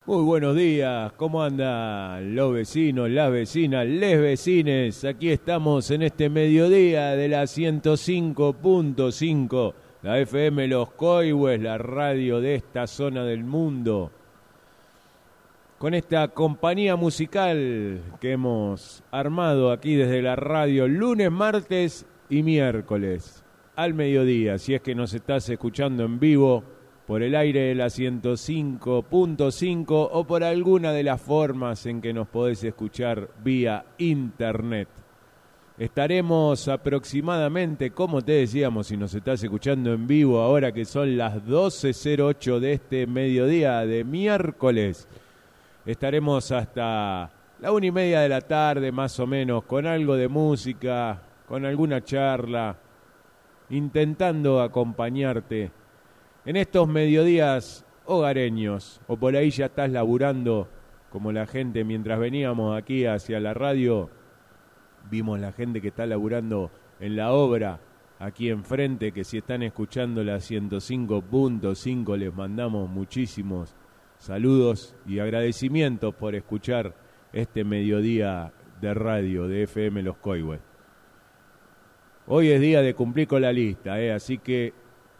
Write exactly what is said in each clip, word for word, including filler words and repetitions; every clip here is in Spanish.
Muy buenos días, ¿cómo andan los vecinos, las vecinas, les vecines? Aquí estamos en este mediodía de la ciento cinco punto cinco, la F M Los Coihues, la radio de esta zona del mundo. Con esta compañía musical que hemos armado aquí desde la radio lunes, martes y miércoles al mediodía, si es que nos estás escuchando en vivo por el aire de la ciento cinco punto cinco o por alguna de las formas en que nos podés escuchar vía internet. Estaremos aproximadamente, como te decíamos, si nos estás escuchando en vivo ahora que son las doce cero ocho de este mediodía de miércoles, estaremos hasta la una y media de la tarde más o menos con algo de música, con alguna charla, intentando acompañarte en estos mediodías hogareños, o por ahí ya estás laburando como la gente. Mientras veníamos aquí hacia la radio, vimos la gente que está laburando en la obra aquí enfrente, que si están escuchando la ciento cinco punto cinco les mandamos muchísimos saludos y agradecimientos por escuchar este mediodía de radio de F M Los Coihues. Hoy es día de cumplir con la lista, ¿eh? Así que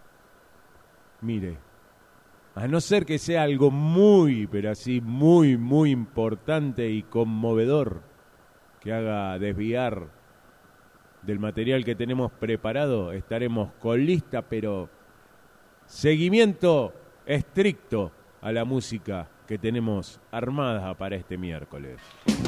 mire, a no ser que sea algo muy, pero así muy, muy importante y conmovedor que haga desviar del material que tenemos preparado, estaremos con lista, pero seguimiento estricto a la música que tenemos armada para este miércoles.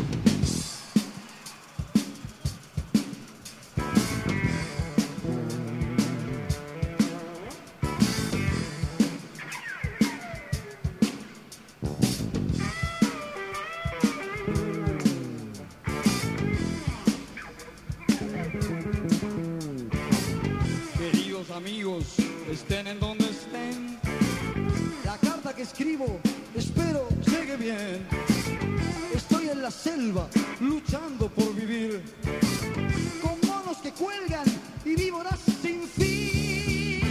Amigos, estén en donde estén, la carta que escribo, espero llegue bien. Estoy en la selva, luchando por vivir, con monos que cuelgan y víboras sin fin.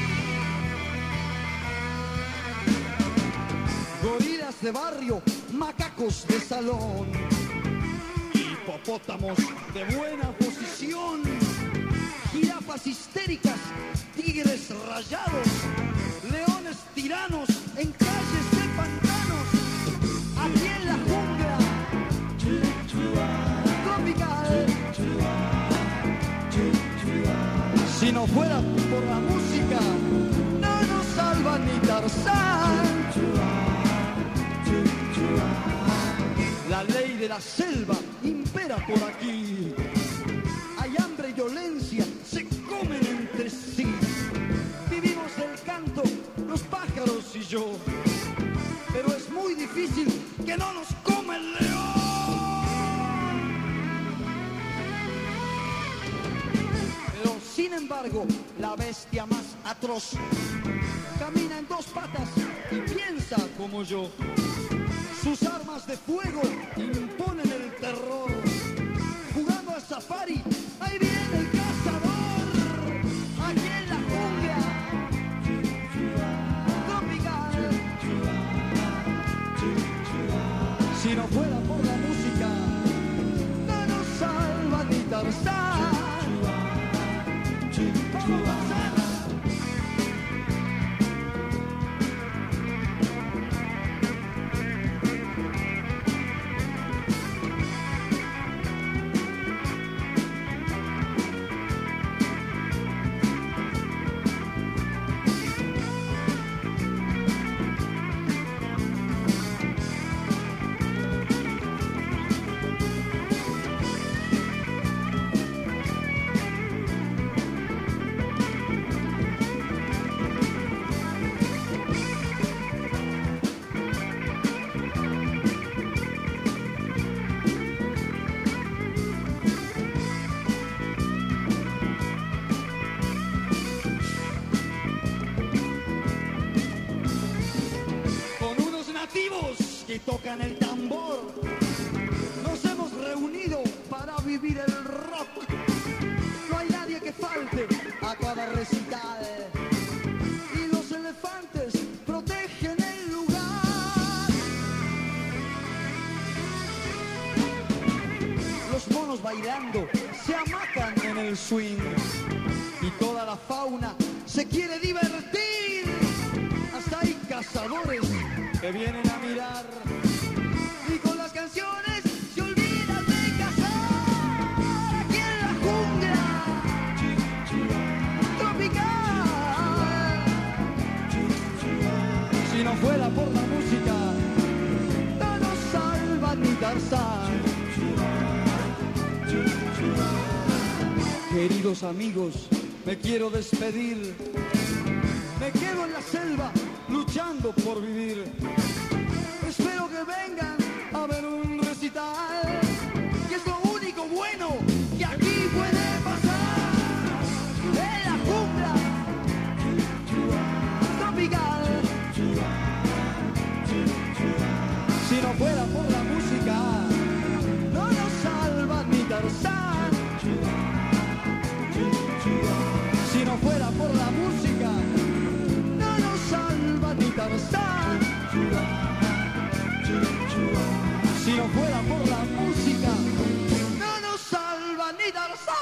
Gorilas de barrio, macacos de salón, hipopótamos de buena posición, jirafas histéricas, tigres rayados, leones tiranos en calles de pantanos, aquí en la jungla tropical. Si no fuera por la música, no nos salva ni Tarzán. La ley de la selva impera por aquí. Hay hambre y violencia, se comen entre sí. Vivimos del canto, los pájaros y yo, pero es muy difícil que no nos coma el león. Pero sin embargo, la bestia más atroz camina en dos patas y piensa como yo. Sus armas de fuego imponen el terror. Jugando al safari, ahí viene el cazador. Aquí en la jungla tropical. Si no fuera por la música, no nos salva ni Tarzán. ¿Cómo va a ser? Que tocan el tambor, nos hemos reunido para vivir el rock. No hay nadie que falte a cada recital y los elefantes protegen el lugar. bailando se amacan en el swing y toda la fauna se quiere divertir. Hasta hay cazadores que vienen a mirar y con las canciones se olvidan de cazar. Aquí en la jungla tropical, si no fuera por la música no nos salva ni Tarzán. Queridos amigos, me quiero despedir. Me quedo en la selva luchando por vivir. Espero que vengan a ver un recital, que es lo único bueno que aquí puede pasar. En la jungla tropical, si no fuera por la música no nos salva ni Tarzán. Si no fuera por la música no nos salva ni Tarzán. Si no fuera por la música no nos salva ni Tarzán.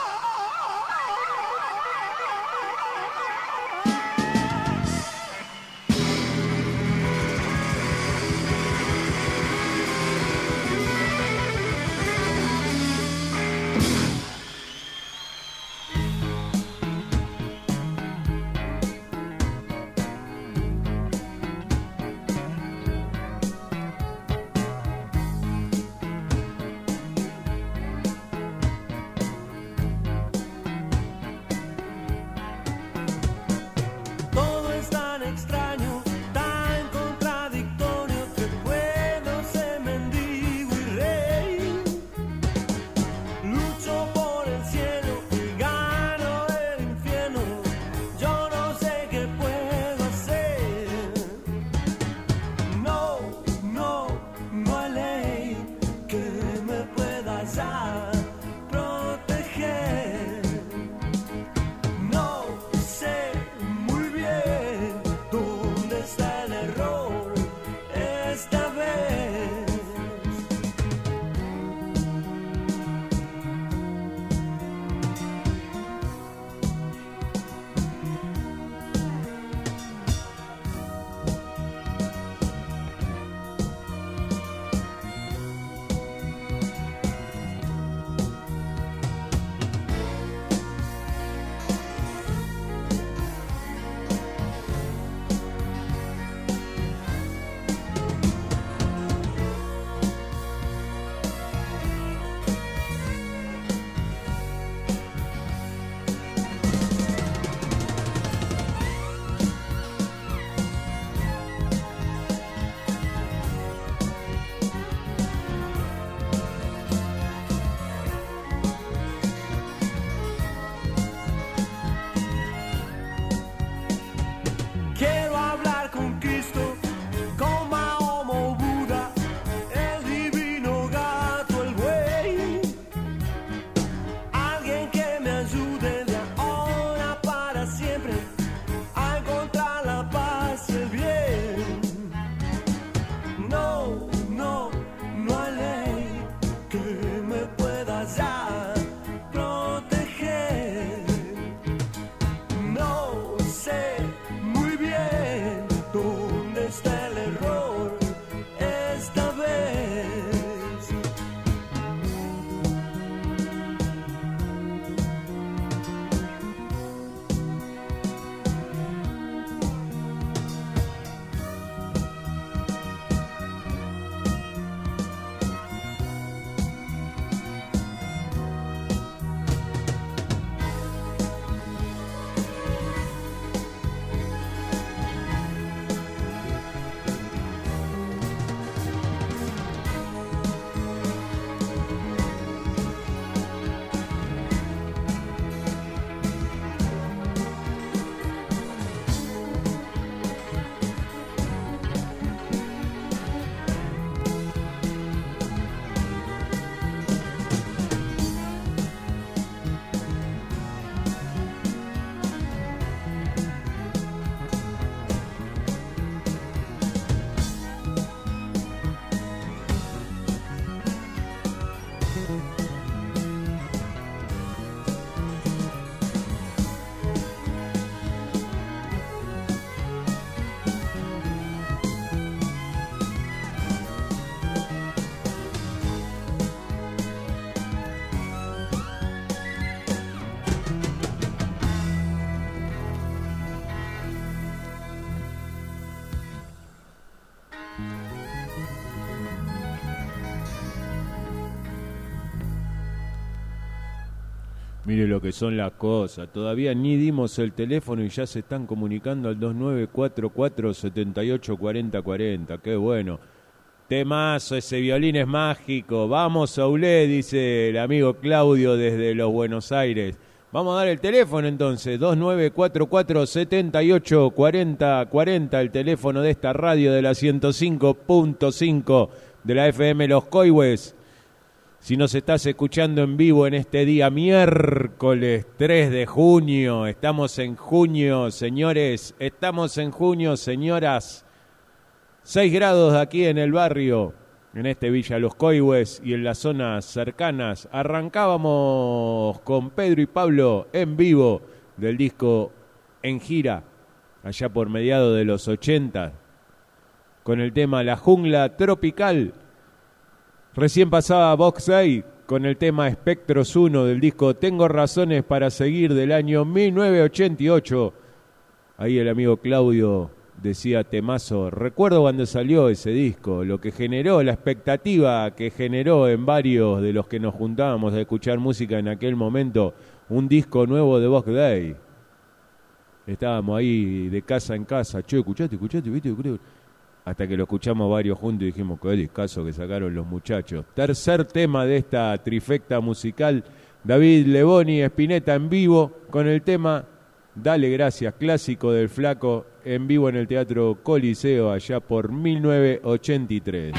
Mire lo que son las cosas. Todavía ni dimos el teléfono y ya se están comunicando al dos nueve cuatro cuatro siete ocho cuatro cero cuatro cero. Qué bueno. Temazo, ese violín es mágico. Vamos, Saulé, dice el amigo Claudio desde los Buenos Aires. Vamos a dar el teléfono entonces. dos nueve cuatro cuatro siete ocho cuatro cero cuatro cero. El teléfono de esta radio de la ciento cinco punto cinco de la F M Los Coihues. Si nos estás escuchando en vivo en este día miércoles tres de junio, estamos en junio, señores, estamos en junio, señoras. seis grados aquí en el barrio, en este Villa Los Coihues y en las zonas cercanas. Arrancábamos con Pedro y Pablo en vivo del disco En Gira, allá por mediados de los ochenta, con el tema La Jungla Tropical. Recién pasaba Box Day con el tema Espectros uno del disco Tengo Razones para Seguir del año mil novecientos ochenta y ocho. Ahí el amigo Claudio decía temazo. Recuerdo cuando salió ese disco, lo que generó, la expectativa que generó en varios de los que nos juntábamos a escuchar música en aquel momento, un disco nuevo de Box Day. Estábamos ahí de casa en casa, che, escuchaste, escuchaste, viste, creo. Hasta que lo escuchamos varios juntos y dijimos, qué discazo que sacaron los muchachos. Tercer tema de esta trifecta musical, David Leboni y Spinetta en vivo con el tema Dale Gracias, clásico del Flaco, en vivo en el Teatro Coliseo allá por mil novecientos ochenta y tres.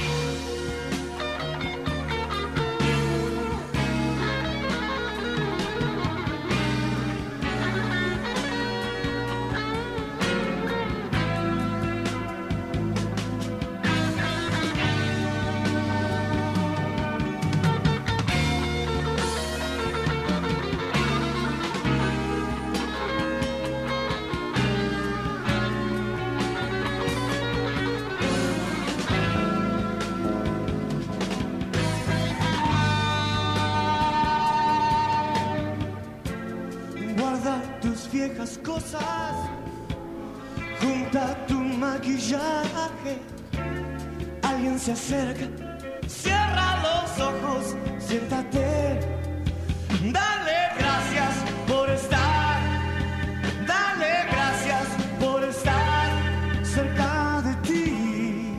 Se acerca, cierra los ojos, siéntate, dale gracias por estar, dale gracias por estar cerca de ti.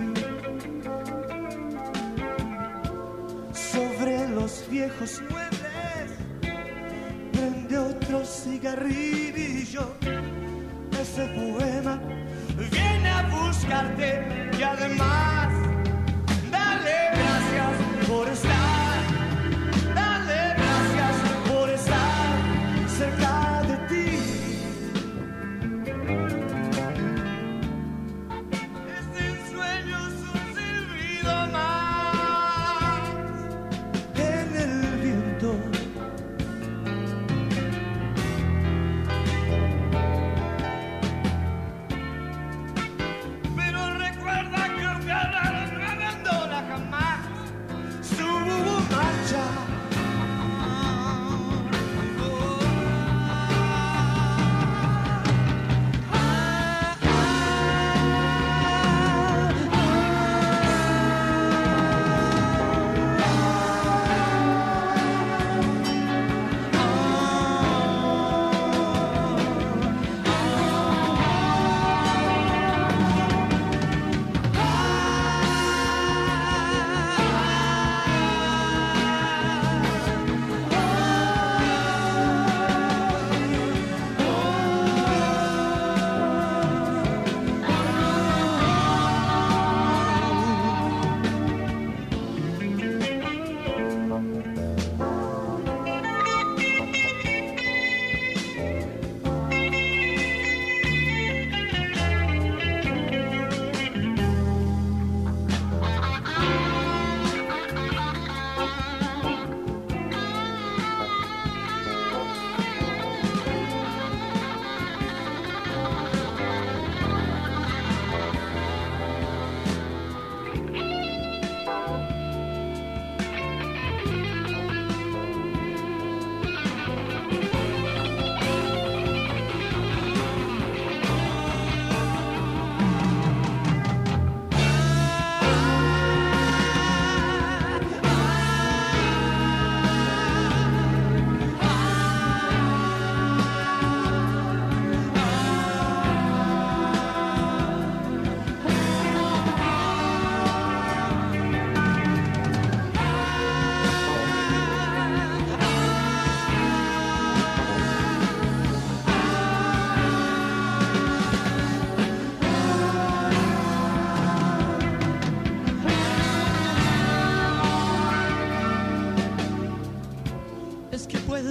Sobre los viejos muebles prende otro cigarrillo, ese poema viene a buscarte y además dale gracias por estar, dale gracias por estar cerca de ti. Este sueño es un silbido más en el viento. Pero recuerda que agarrar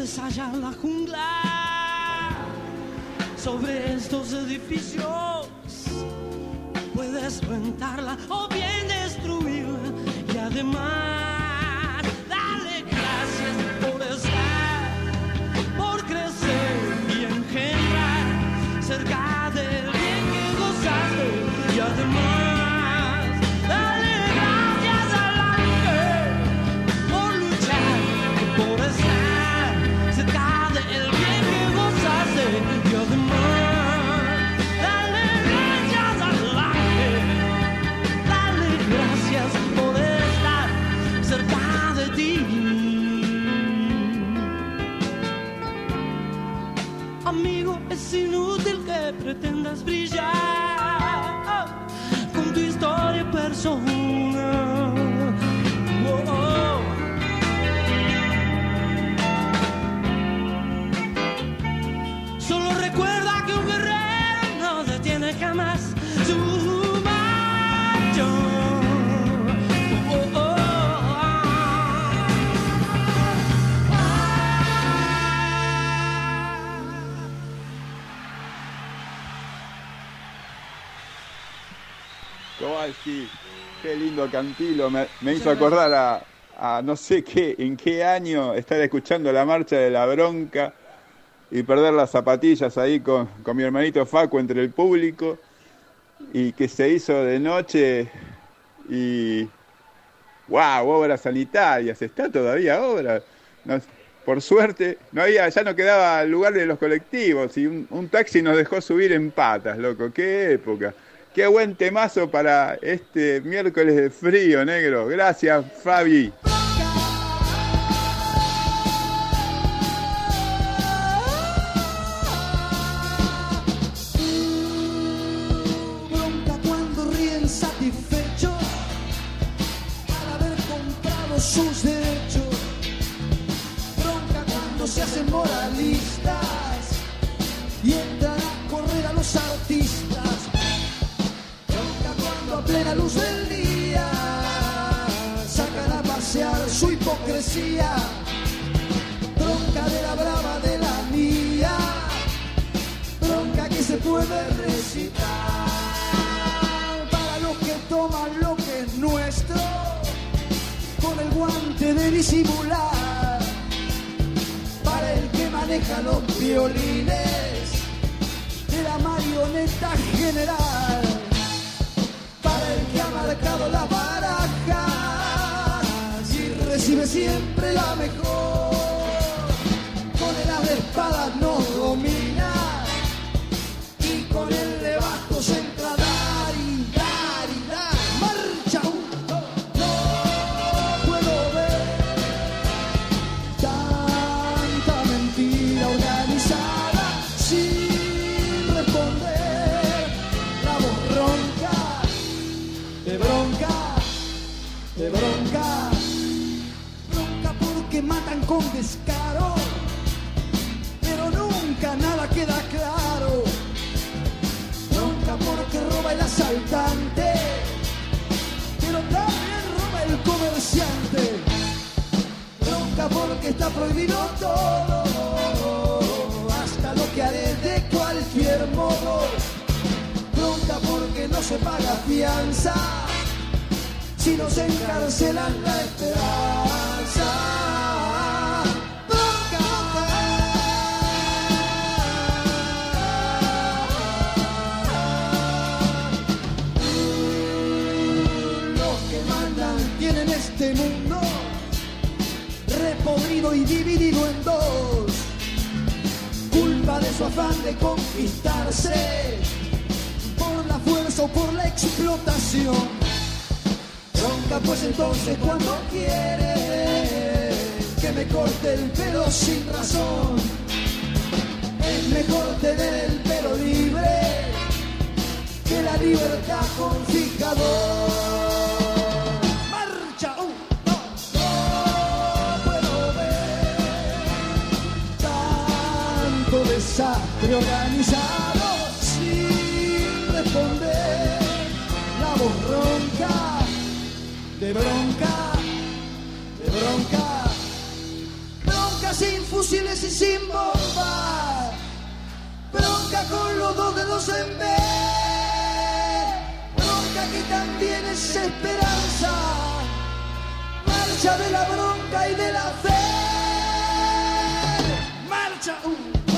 puedes hallar la jungla sobre estos edificios. Puedes rentarla o bien destruirla. Y además, dale gracias por estar, por crecer y engendrar cerca del bien que gozaste. Y además, dale gracias a la mujer por luchar y por estar cerca del bien que gozaste. Y además, dale gracias a la mujer, dale gracias por estar cerca de ti. Amigo, es inútil que pretendas brillar con tu historia personal. Oh, oh. Solo recuerda que un guerrero no detiene jamás su marcha. Oh, oh, oh. Kowalski, qué lindo cantilo, me, me hizo acordar a, a no sé qué, en qué año estar escuchando la marcha de la bronca y perder las zapatillas ahí con, con mi hermanito Facu entre el público, y que se hizo de noche y wow, obras sanitarias, está todavía obra, no, por suerte no había, ya no quedaba lugar de los colectivos y un, un taxi nos dejó subir en patas, loco, qué época. Qué buen temazo para este miércoles de frío, negro. Gracias, Fabi. Bronca cuando ríen satisfechos al haber comprado sus derechos. Bronca cuando se hacen moralistas y entran a correr a los artistas. A plena luz del día sacan a pasear su hipocresía. Bronca de la brava de la mía, bronca que se puede recitar para los que toman lo que es nuestro con el guante de disimular, para el que maneja los violines de la marioneta general, el que ha marcado las barajas y recibe siempre la mejor. Con el as de espadas nos domina y con el de bastos entra a dar y dar y dar. Marcha uno, no puedo ver tanta mentira organizada sin responder. La voz ronca de bronca, de bronca, bronca porque matan con descaro, pero nunca nada queda claro. Bronca porque roba el asaltante, pero también roba el comerciante. Bronca porque está prohibido todo, hasta lo que haré de cualquier modo. Bronca porque no se paga fianza, si nos encarcelan la esperanza. Bronca, los que mandan tienen este mundo repodrido y dividido en dos, culpa de su afán de conquistarse por la fuerza o por la explotación. Bronca pues entonces cuando quiere que me corte el pelo sin razón, es mejor tener el pelo libre que la libertad con fijador. Marcha, un, dos, no puedo ver tanto desastre organizado sin responder. La voz ronca de bronca, de bronca, bronca bronca sin fusiles y sin bombas, bronca con los dos dedos en B, bronca que también es esperanza, marcha de la bronca y de la fe, marcha. Uh.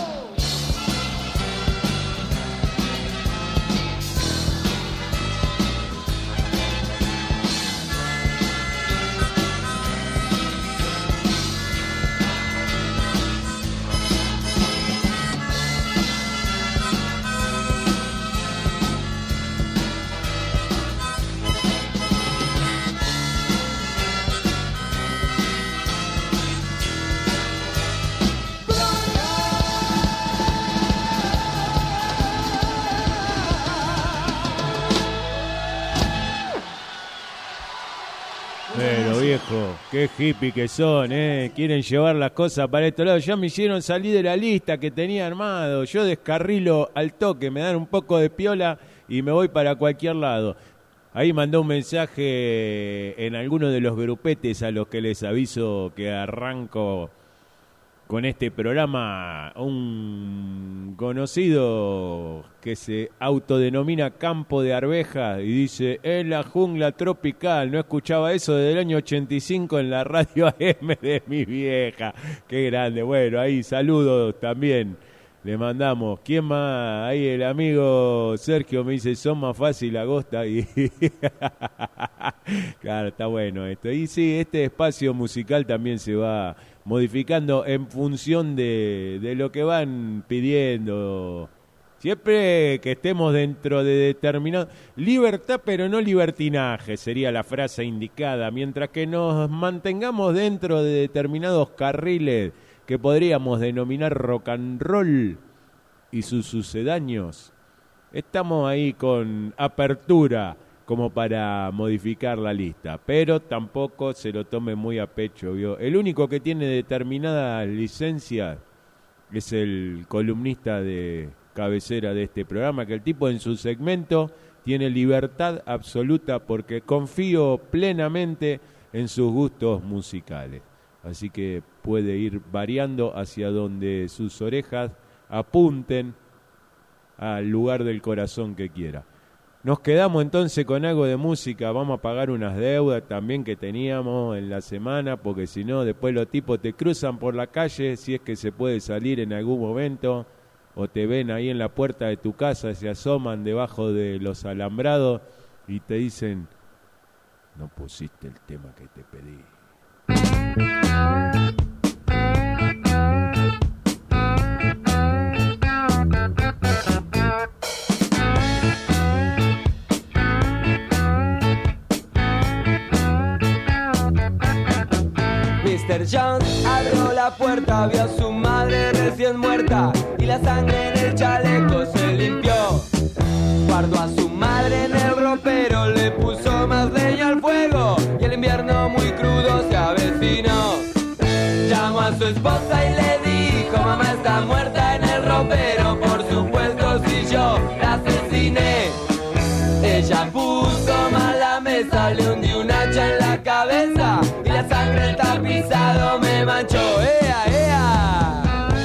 Pero viejo, qué hippie que son, ¿eh? Quieren llevar las cosas para estos lados. Ya me hicieron salir de la lista que tenía armado. Yo descarrilo al toque, me dan un poco de piola y me voy para cualquier lado. Ahí mandó un mensaje en alguno de los grupetes a los que les aviso que arranco con este programa, un conocido que se autodenomina Campo de Arvejas y dice, en la jungla tropical. No escuchaba eso desde el año ochenta y cinco en la radio A M de mi vieja. Qué grande. Bueno, ahí saludos también le mandamos. ¿Quién más? Ahí el amigo Sergio me dice, son más fácil Agosta. Y claro, está bueno esto. Y sí, este espacio musical también se va modificando en función de, de lo que van pidiendo. Siempre que estemos dentro de determinado... Libertad pero no libertinaje sería la frase indicada. Mientras que nos mantengamos dentro de determinados carriles que podríamos denominar rock and roll y sus sucedáneos, estamos ahí con apertura como para modificar la lista, pero tampoco se lo tome muy a pecho, ¿vio? El único que tiene determinada licencia es el columnista de cabecera de este programa, que el tipo en su segmento tiene libertad absoluta porque confío plenamente en sus gustos musicales. Así que puede ir variando hacia donde sus orejas apunten al lugar del corazón que quiera. Nos quedamos entonces con algo de música. Vamos a pagar unas deudas también que teníamos en la semana, porque si no, después los tipos te cruzan por la calle, si es que se puede salir en algún momento, o te ven ahí en la puerta de tu casa, se asoman debajo de los alambrados y te dicen, no pusiste el tema que te pedí. mister Jones abrió la puerta, vio a su madre recién muerta y la sangre en el chaleco se limpió. Guardó a su madre en el ropero, le puso más leña al fuego y el invierno muy crudo se avecinó. Llamó a su esposa y le dijo, mamá está muerta en el ropero, por supuesto si yo la asesiné. Ella puso mal la mesa, le hundí un hacha en la cabeza y la sangre el tapizado me manchó. ¡Ea, ea!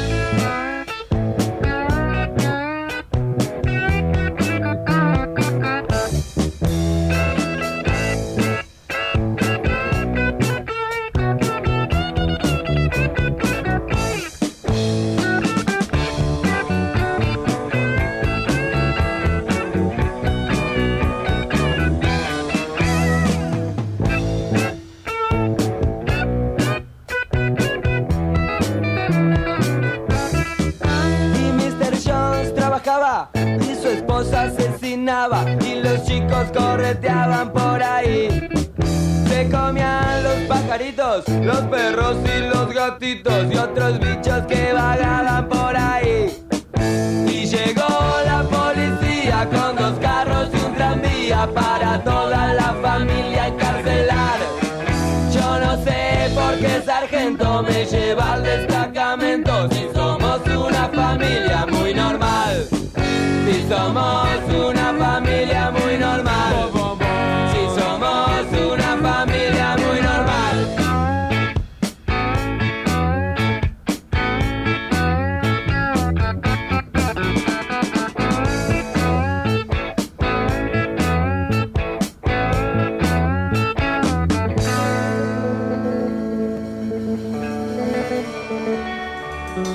Y su esposa asesinaba y los chicos correteaban por ahí. Se comían los pajaritos, los perros y los gatitos y otros bichos que vagaban por ahí. Y llegó la policía con dos carros y un tranvía para toda la familia encarcelar. Yo no sé por qué sargento me lleva al destacamento si somos una familia muy normal. Si somos una familia muy normal. Si somos una familia muy normal.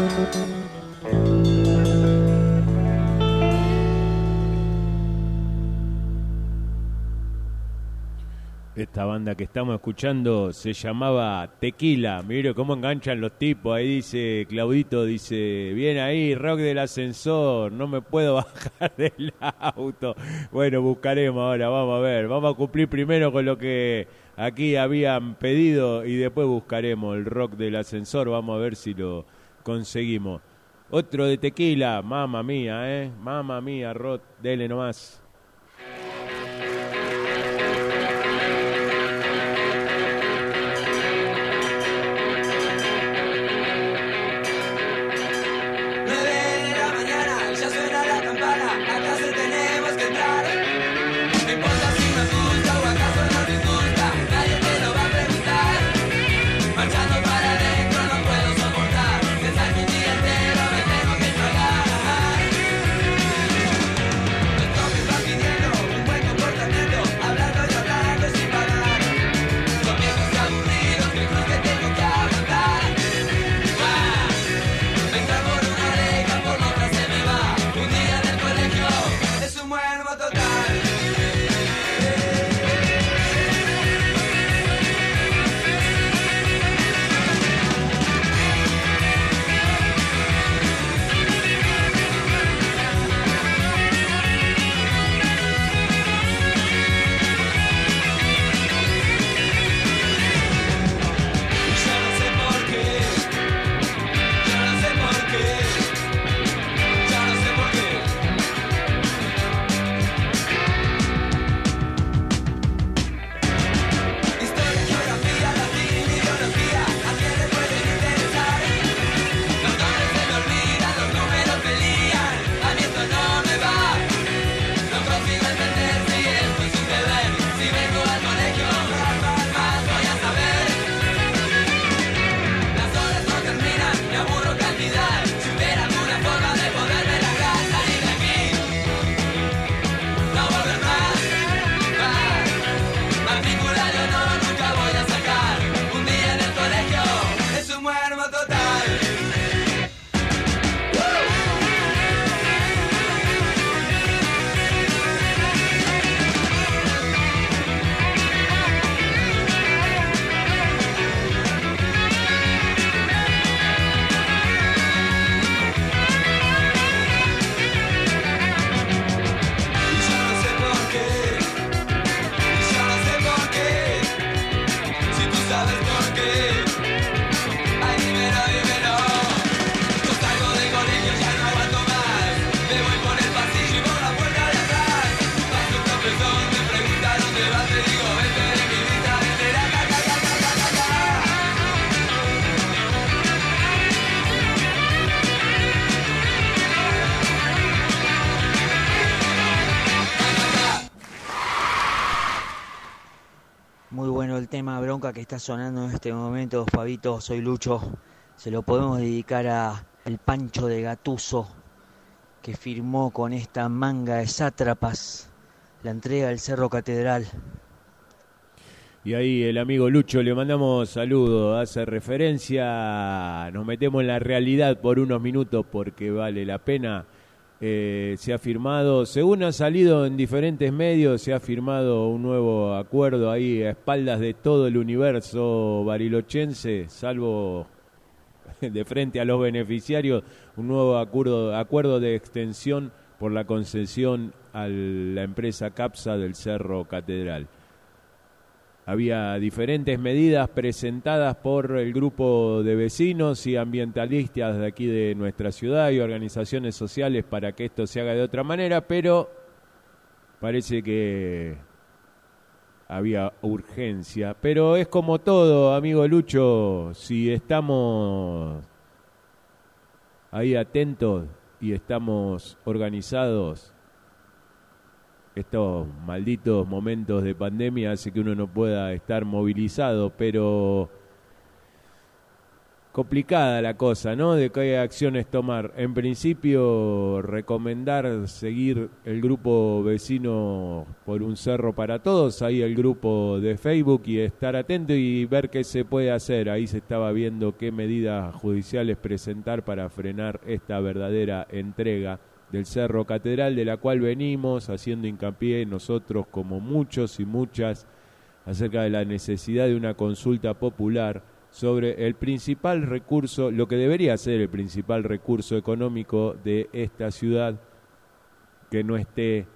Esta banda que estamos escuchando se llamaba Tequila. Mire cómo enganchan los tipos. Ahí dice Claudito, dice, bien ahí, rock del ascensor, no me puedo bajar del auto. Bueno, buscaremos ahora, vamos a ver. Vamos a cumplir primero con lo que aquí habían pedido y después buscaremos el rock del ascensor. Vamos a ver si lo conseguimos. Otro de Tequila, mamma mía, eh. Mamma mía, Rod, dele nomás. Tema bronca que está sonando en este momento, Fabito, soy Lucho, se lo podemos dedicar a el Pancho de Gatuso, que firmó con esta manga de sátrapas la entrega del Cerro Catedral. Y ahí el amigo Lucho, le mandamos saludos, hace referencia, nos metemos en la realidad por unos minutos porque vale la pena. Eh, se ha firmado, según ha salido en diferentes medios, se ha firmado un nuevo acuerdo ahí a espaldas de todo el universo barilochense, salvo de frente a los beneficiarios, un nuevo acuerdo, acuerdo de extensión por la concesión a la empresa CAPSA del Cerro Catedral. Había diferentes medidas presentadas por el grupo de vecinos y ambientalistas de aquí de nuestra ciudad y organizaciones sociales para que esto se haga de otra manera, pero parece que había urgencia. Pero es como todo, amigo Lucho, si estamos ahí atentos y estamos organizados, estos malditos momentos de pandemia hace que uno no pueda estar movilizado, pero complicada la cosa, ¿no? De qué acciones tomar. En principio, recomendar seguir el grupo vecino por un cerro para todos, ahí el grupo de Facebook, y estar atento y ver qué se puede hacer. Ahí se estaba viendo qué medidas judiciales presentar para frenar esta verdadera entrega del Cerro Catedral, de la cual venimos haciendo hincapié nosotros, como muchos y muchas, acerca de la necesidad de una consulta popular sobre el principal recurso, lo que debería ser el principal recurso económico de esta ciudad, que no esté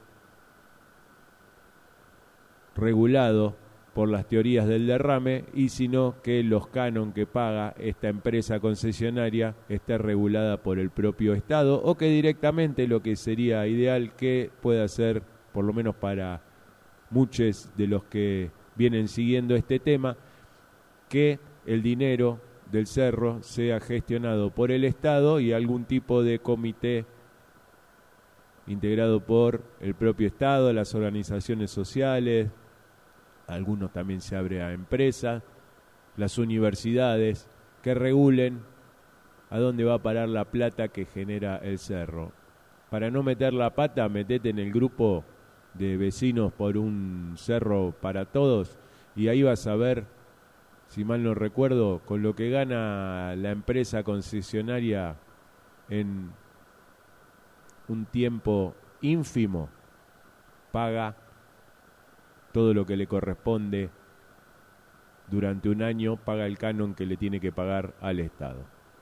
regulado por las teorías del derrame, y sino que los canon que paga esta empresa concesionaria esté regulada por el propio Estado, o que directamente, lo que sería ideal, que pueda ser, por lo menos para muchos de los que vienen siguiendo este tema, que el dinero del cerro sea gestionado por el Estado y algún tipo de comité integrado por el propio Estado, las organizaciones sociales, algunos también se abre a empresas, las universidades, que regulen a dónde va a parar la plata que genera el cerro. Para no meter la pata, metete en el grupo de vecinos por un cerro para todos, y ahí vas a ver, si mal no recuerdo, con lo que gana la empresa concesionaria en un tiempo ínfimo, paga todo lo que le corresponde durante un año, paga el canon que le tiene que pagar al Estado.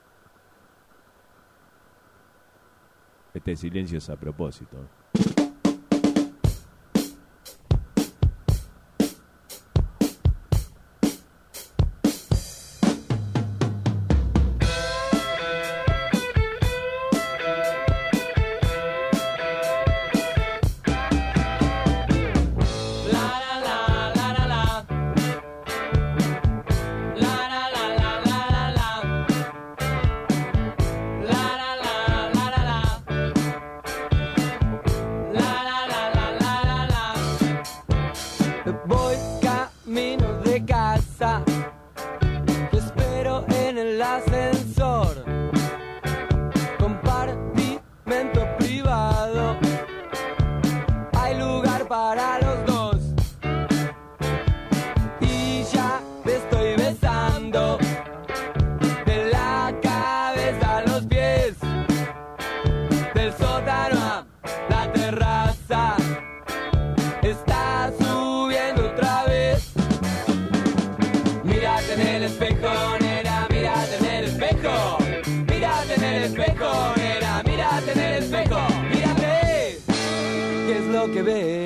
Este silencio es a propósito. Que ve.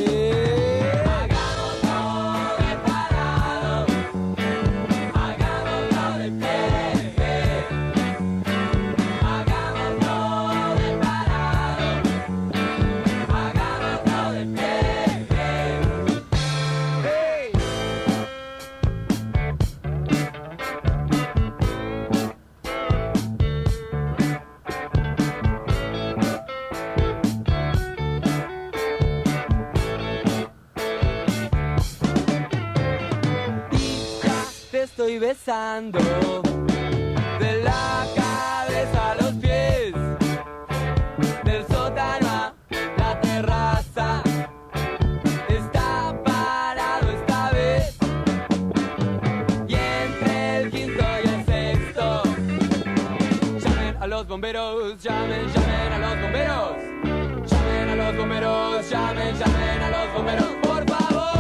Estoy besando de la cabeza a los pies, del sótano a la terraza. Está parado esta vez, y entre el quinto y el sexto, llamen a los bomberos, llamen, llamen a los bomberos, llamen a los bomberos, llamen, llamen a los bomberos, por favor.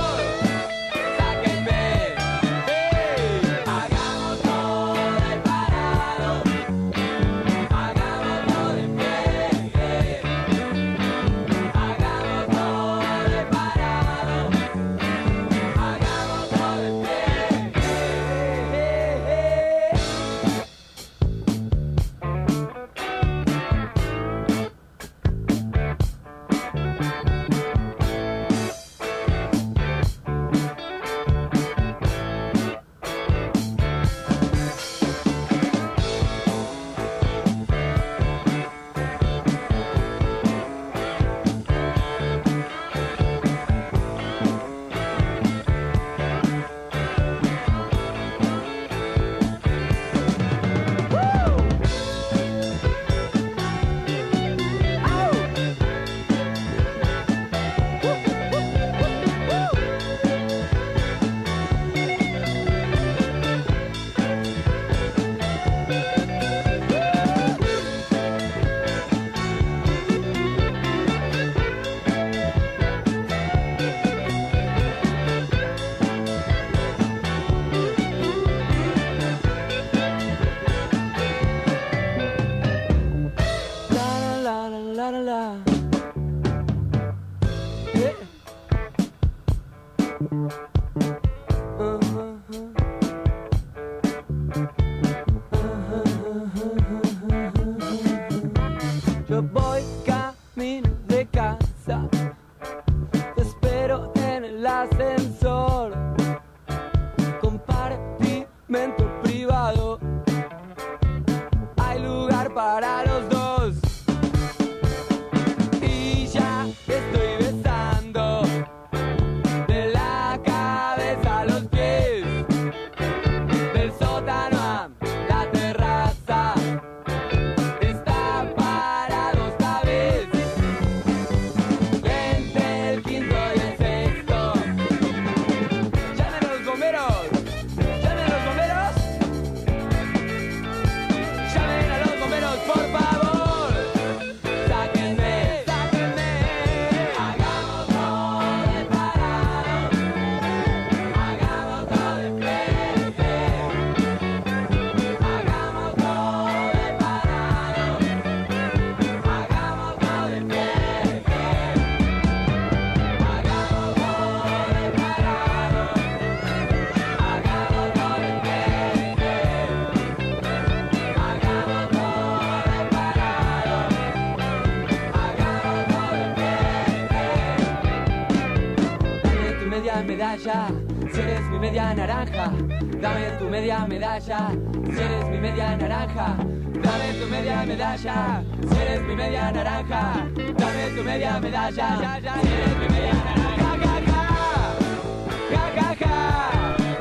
medalla, si eres mi media naranja, dame tu media medalla, si eres mi media naranja, dame tu media medalla, si eres mi media naranja, dame tu media medalla, ya, ya, si eres mi media naranja, ja, ja, ja, ja, ja, ja.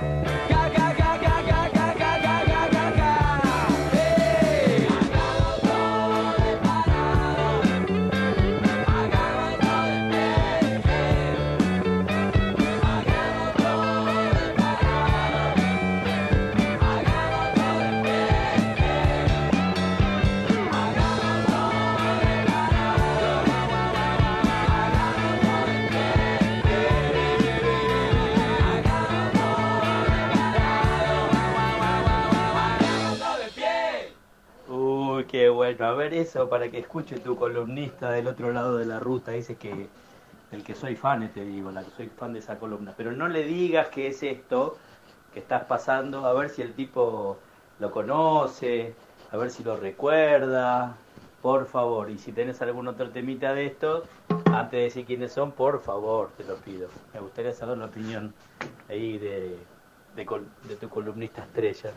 Qué bueno, a ver eso para que escuche tu columnista del otro lado de la ruta, dice que el que soy fan, te digo, la que soy fan de esa columna, pero no le digas que es esto que estás pasando, a ver si el tipo lo conoce, a ver si lo recuerda, por favor, y si tenés algún otro temita de esto, antes de decir quiénes son, por favor, te lo pido, me gustaría saber la opinión ahí de, de, de tu columnista estrella.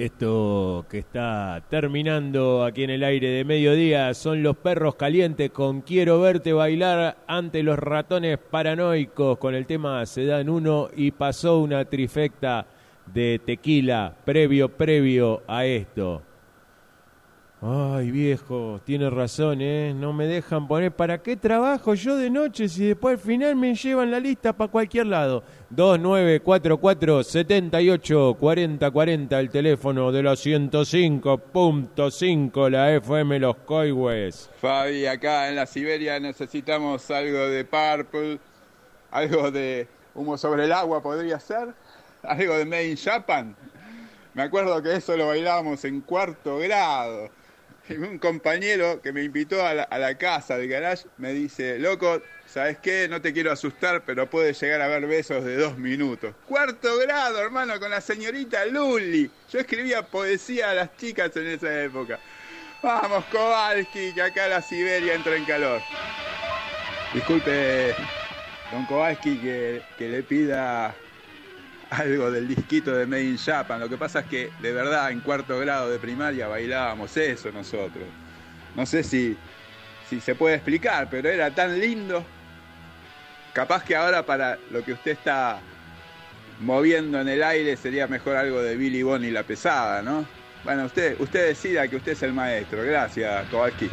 Esto que está terminando aquí en el aire de mediodía son Los Perros Calientes con Quiero Verte Bailar ante los Ratones Paranoicos con el tema Se Dan Uno, y pasó una trifecta de Tequila previo, previo a esto. Ay, viejo, tiene razón, ¿eh? No me dejan poner. ¿Para qué trabajo yo de noche si después al final me llevan la lista para cualquier lado? dos nueve cuatro cuatro, siete ocho, cuatro cero cuatro cero, el teléfono de los ciento cinco punto cinco, la F M Los Coihues. Fabi, acá en la Siberia necesitamos algo de Purple, algo de Humo sobre el Agua podría ser, algo de Made in Japan. Me acuerdo que eso lo bailábamos en cuarto grado. Y un compañero que me invitó a la, a la casa del garage me dice, loco, ¿sabes qué? No te quiero asustar, pero puede llegar a haber besos de dos minutos. Cuarto grado, hermano, con la señorita Luli. Yo escribía poesía a las chicas en esa época. Vamos, Kowalski, que acá la Siberia entra en calor. Disculpe, don Kowalski, que, que le pida algo del disquito de Made in Japan. Lo que pasa es que, de verdad, en cuarto grado de primaria bailábamos eso nosotros. No sé si, si se puede explicar, pero era tan lindo. Capaz que ahora para lo que usted está moviendo en el aire sería mejor algo de Billy Bonnie y La Pesada, ¿no? Bueno, usted, usted decida, que usted es el maestro. Gracias, Kowalski.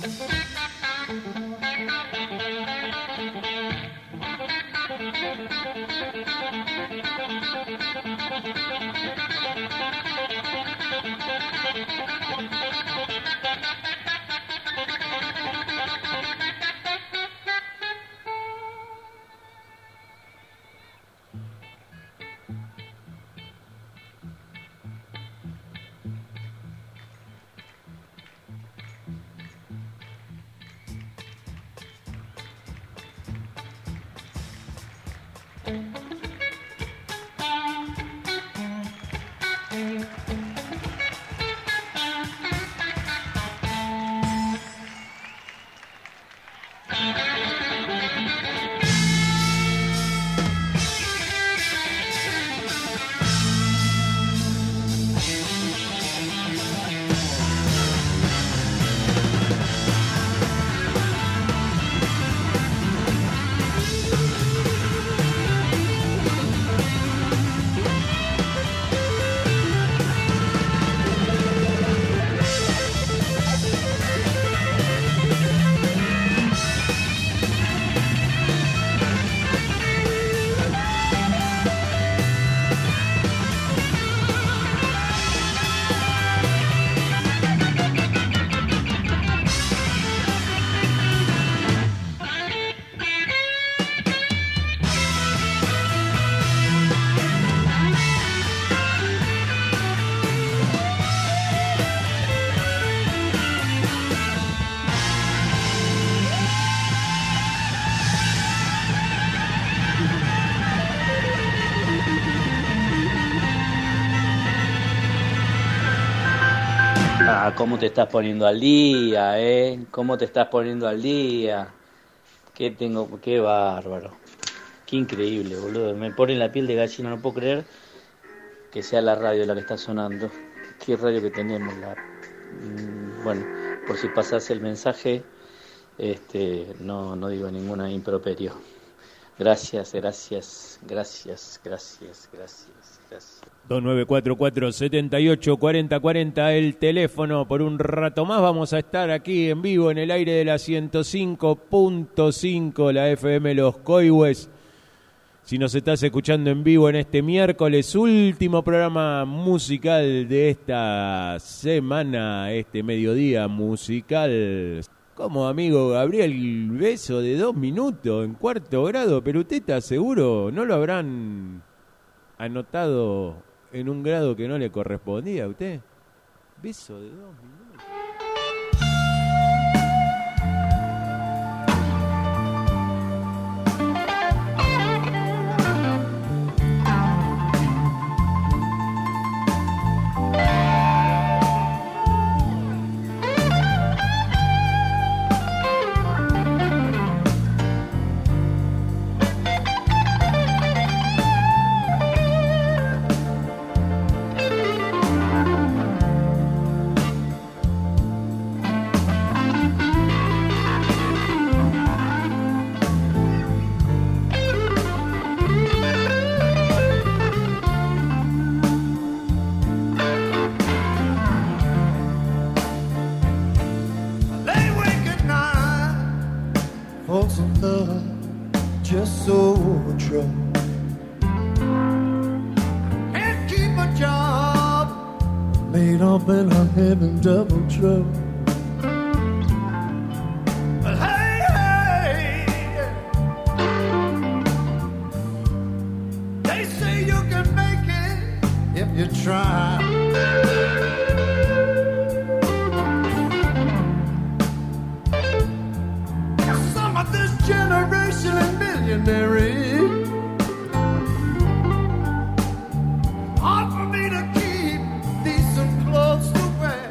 Ah, cómo te estás poniendo al día, ¿eh? Cómo te estás poniendo al día. Qué tengo, qué bárbaro. Qué increíble, boludo. Me pone la piel de gallina, no puedo creer que sea la radio la que está sonando. Qué radio que tenemos. La... Bueno, por si pasase el mensaje, este, no, no digo ninguna improperio. Gracias, gracias, gracias, gracias, gracias, gracias. dos nueve cuatro cuatro, siete ocho, cuatro cero cuatro cero, el teléfono. Por un rato más vamos a estar aquí en vivo en el aire de la ciento cinco punto cinco, la F M Los Coihues. Si nos estás escuchando en vivo en este miércoles, último programa musical de esta semana, este mediodía musical. Como amigo Gabriel, beso de dos minutos en cuarto grado, pero usted está seguro, ¿no lo habrán anotado en un grado que no le correspondía a usted? Beso de dos minutos. Double trouble. But hey, hey, they say you can make it if you try. Some of this generation is millionaire. Hard for me to keep decent clothes to wear.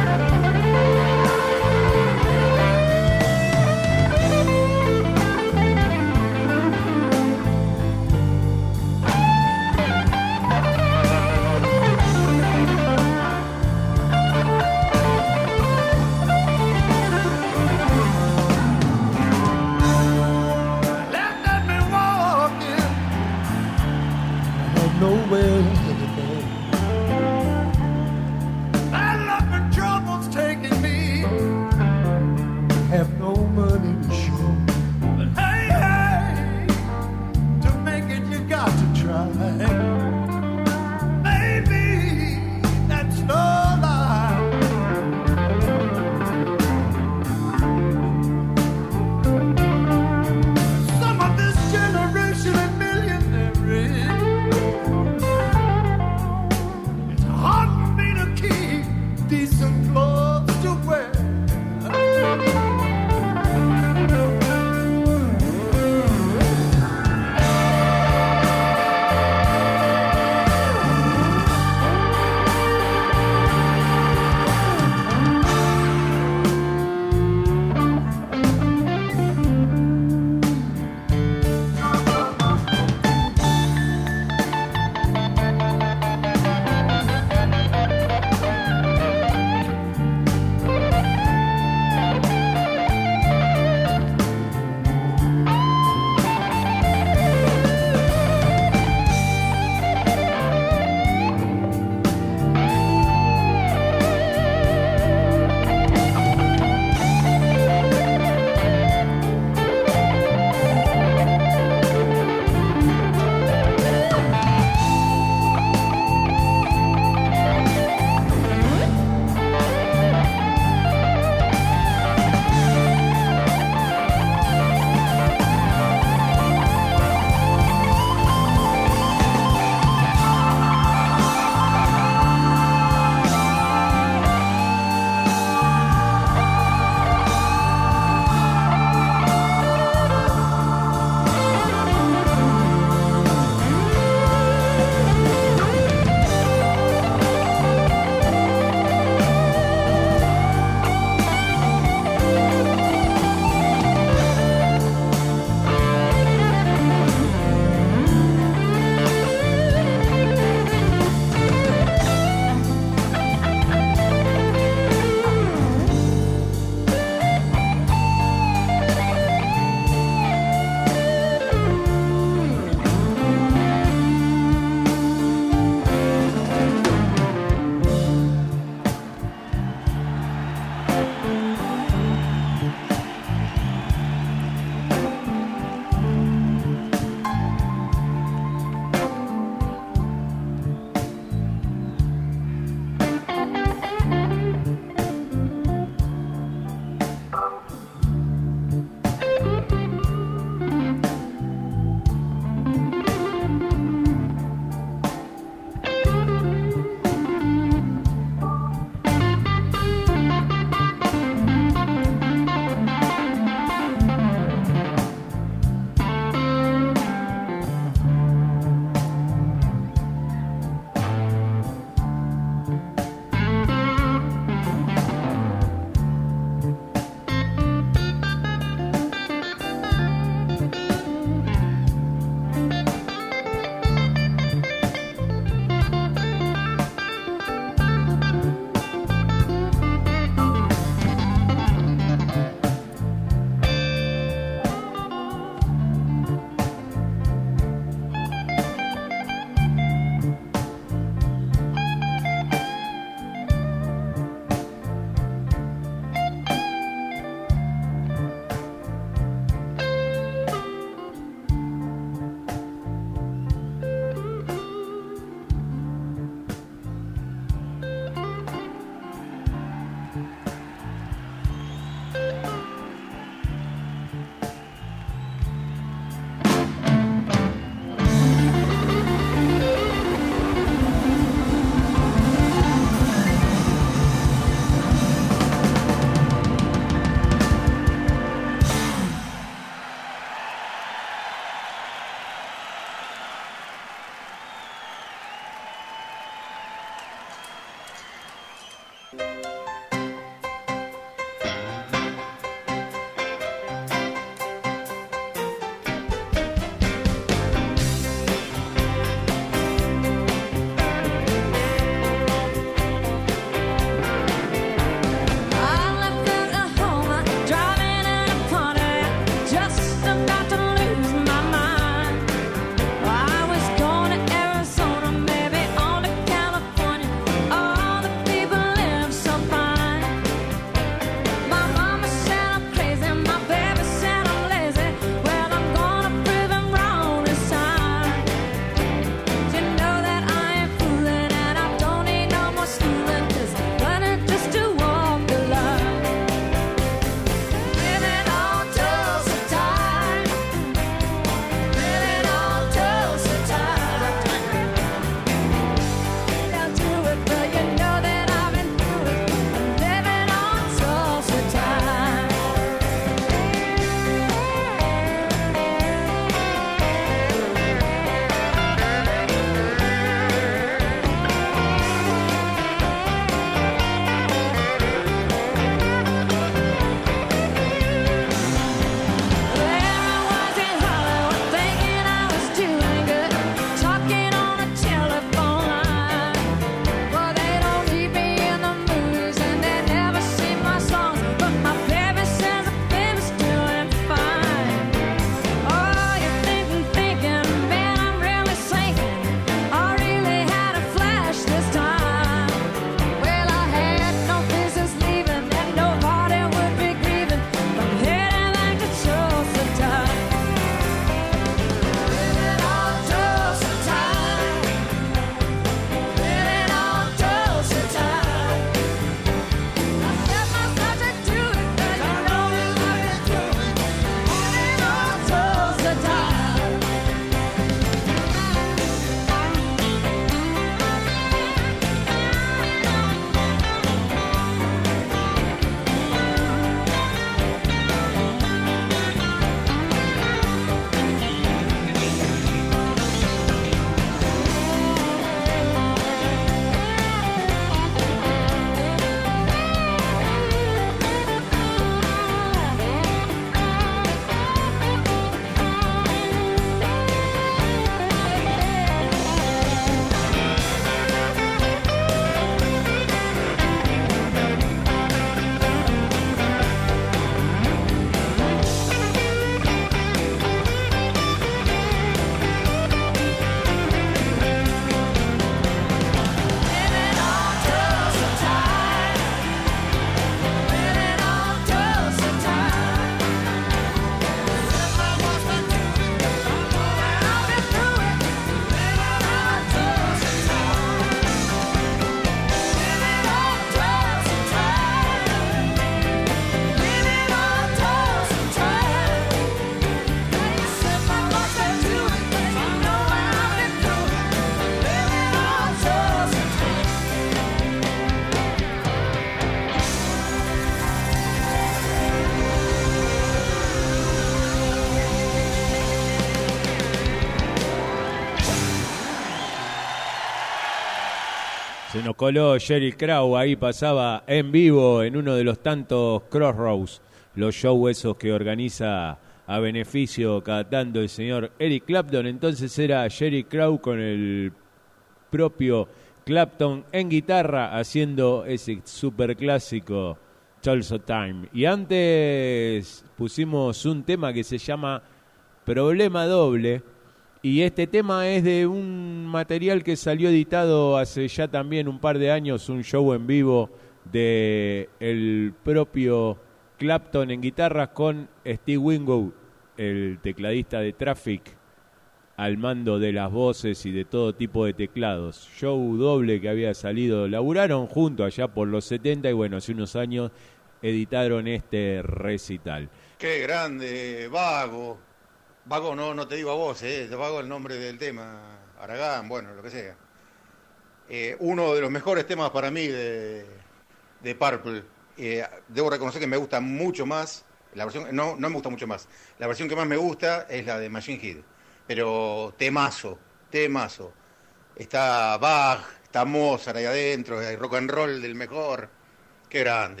Se nos coló Sheryl Crow, ahí pasaba en vivo en uno de los tantos Crossroads, los shows esos que organiza a beneficio cada tanto el señor Eric Clapton. Entonces era Sheryl Crow con el propio Clapton en guitarra haciendo ese super clásico Tulsa Time. Y antes pusimos un tema que se llama Problema Doble. Y este tema es de un material que salió editado hace ya también un par de años, un show en vivo de el propio Clapton en guitarras con Steve Winwood, el tecladista de Traffic, al mando de las voces y de todo tipo de teclados. Show doble que había salido, laburaron juntos allá por los setenta y bueno, hace unos años editaron este recital. Qué grande, Vago. Vago no, no te digo a vos, eh, Vago el nombre del tema, Aragán, bueno, lo que sea. Eh, uno de los mejores temas para mí de, de Purple. Eh, debo reconocer que me gusta mucho más, la versión, no, no me gusta mucho más. La versión que más me gusta es la de Machine Head, pero temazo, temazo. Está Bach, está Mozart ahí adentro, hay rock and roll del mejor, qué grande.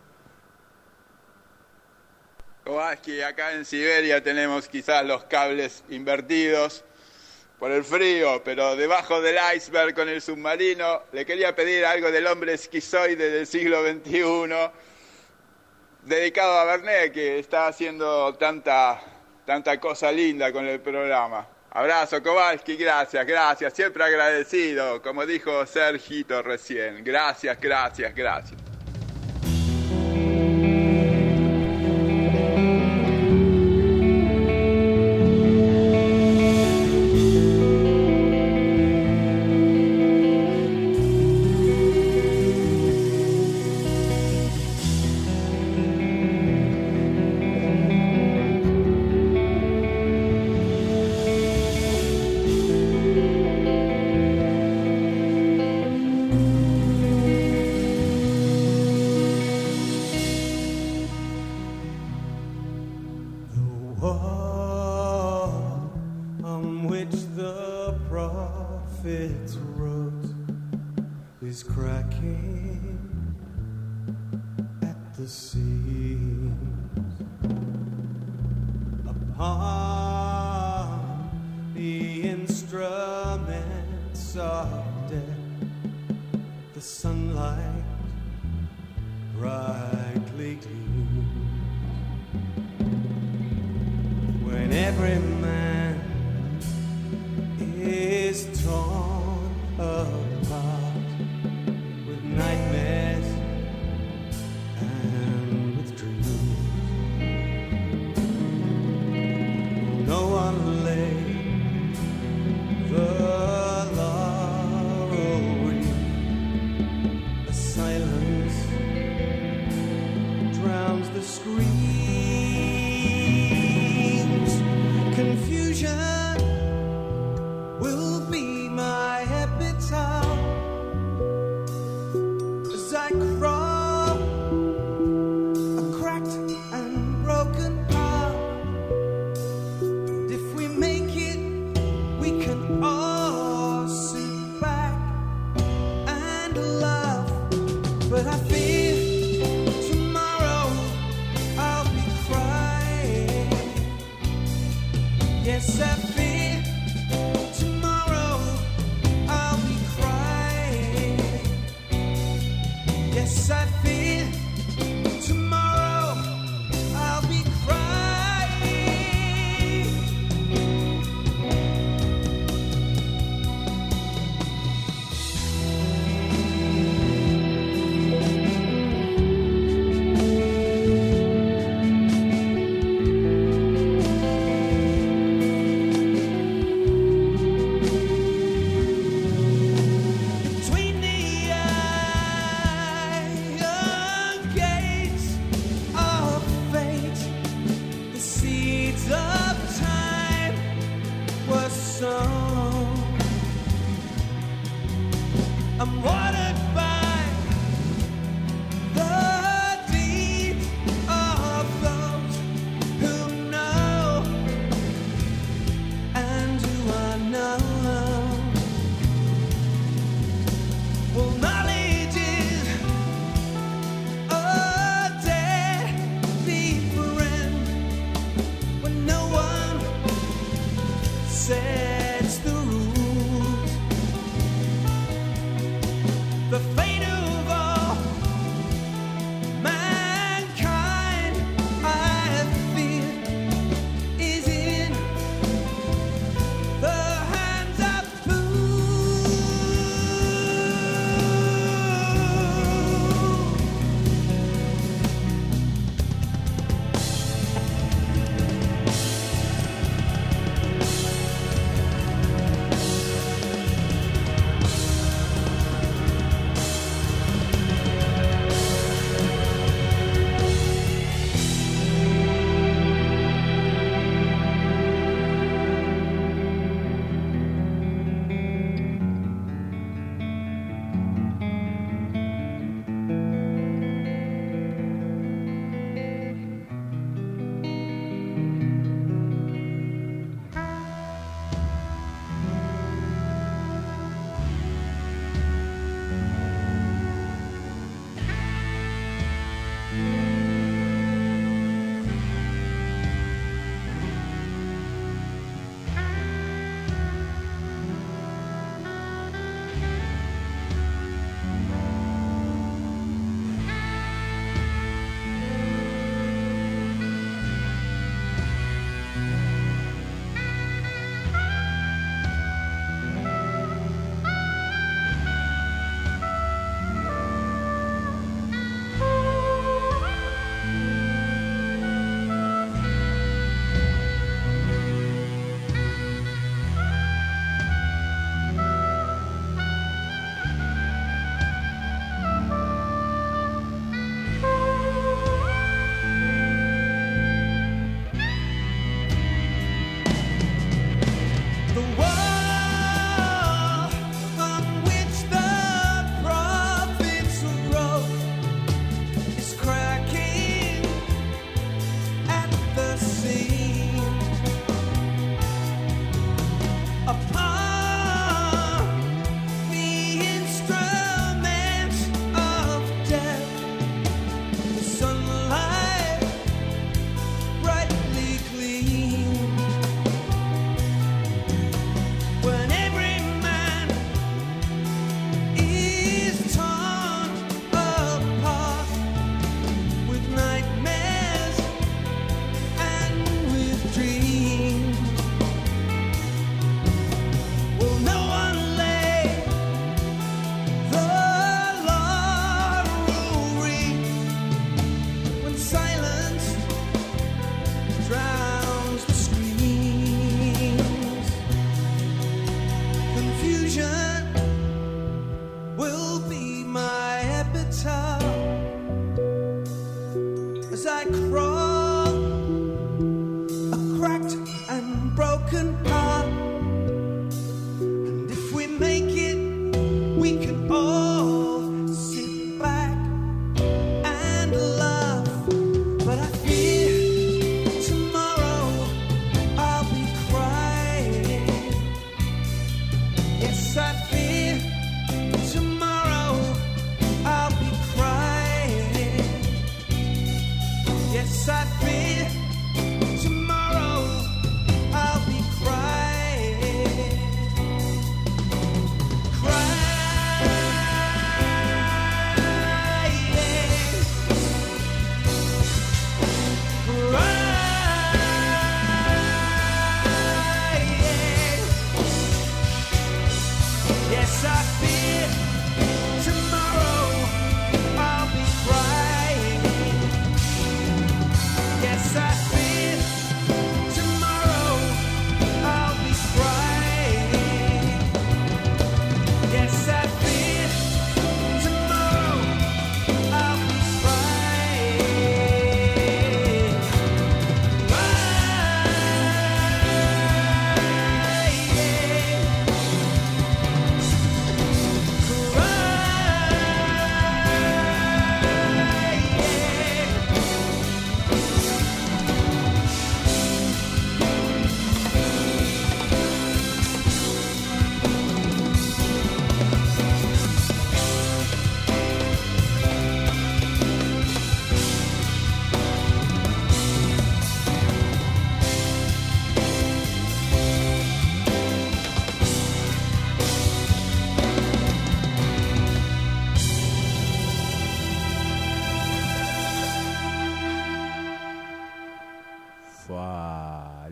Kowalski, acá en Siberia tenemos quizás los cables invertidos por el frío, pero debajo del iceberg con el submarino le quería pedir algo del hombre esquizoide del siglo veintiuno, dedicado a Bernet, que está haciendo tanta, tanta cosa linda con el programa. Abrazo, Kowalski, gracias, gracias, siempre agradecido, como dijo Sergito recién. Gracias, gracias, gracias.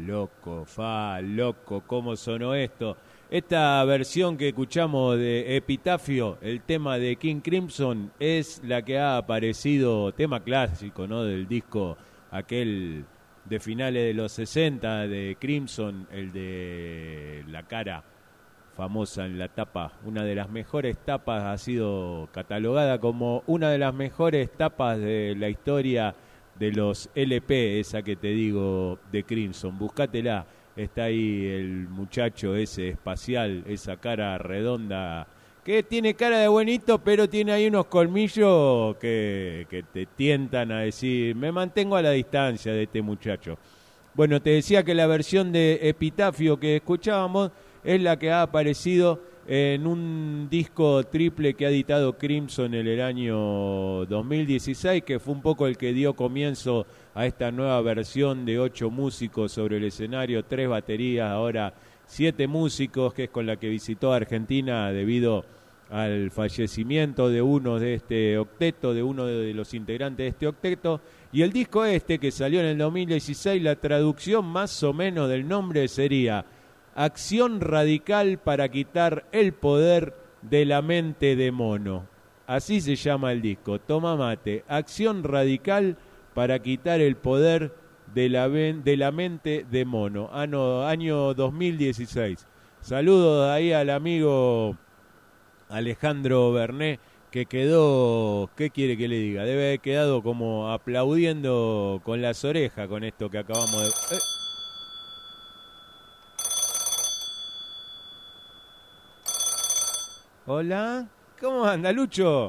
loco, fa, loco, ¿cómo sonó esto? Esta versión que escuchamos de Epitafio, el tema de King Crimson, es la que ha aparecido, tema clásico, ¿no? Del disco aquel de finales de los sesenta de Crimson, el de la cara famosa en la tapa. Una de las mejores tapas, ha sido catalogada como una de las mejores tapas de la historia de los L P, esa que te digo de Crimson. Buscátela, está ahí el muchacho ese espacial, esa cara redonda, que tiene cara de buenito, pero tiene ahí unos colmillos que, que te tientan a decir, me mantengo a la distancia de este muchacho. Bueno, te decía que la versión de Epitafio que escuchábamos es la que ha aparecido en un disco triple que ha editado Crimson en el año dos mil dieciséis, que fue un poco el que dio comienzo a esta nueva versión de ocho músicos sobre el escenario, tres baterías, ahora siete músicos, que es con la que visitó Argentina debido al fallecimiento de uno de este octeto, de uno de los integrantes de este octeto. Y el disco este, que salió en el dos mil dieciséis, la traducción más o menos del nombre sería Acción Radical para quitar el poder de la mente de mono. Así se llama el disco. Toma mate. Acción Radical para quitar el poder de la, de la mente de mono. Ano, año dos mil dieciséis. Saludos ahí al amigo Alejandro Berné, que quedó, ¿qué quiere que le diga? Debe haber quedado como aplaudiendo con las orejas con esto que acabamos de... Eh. Hola, ¿cómo anda, Lucho?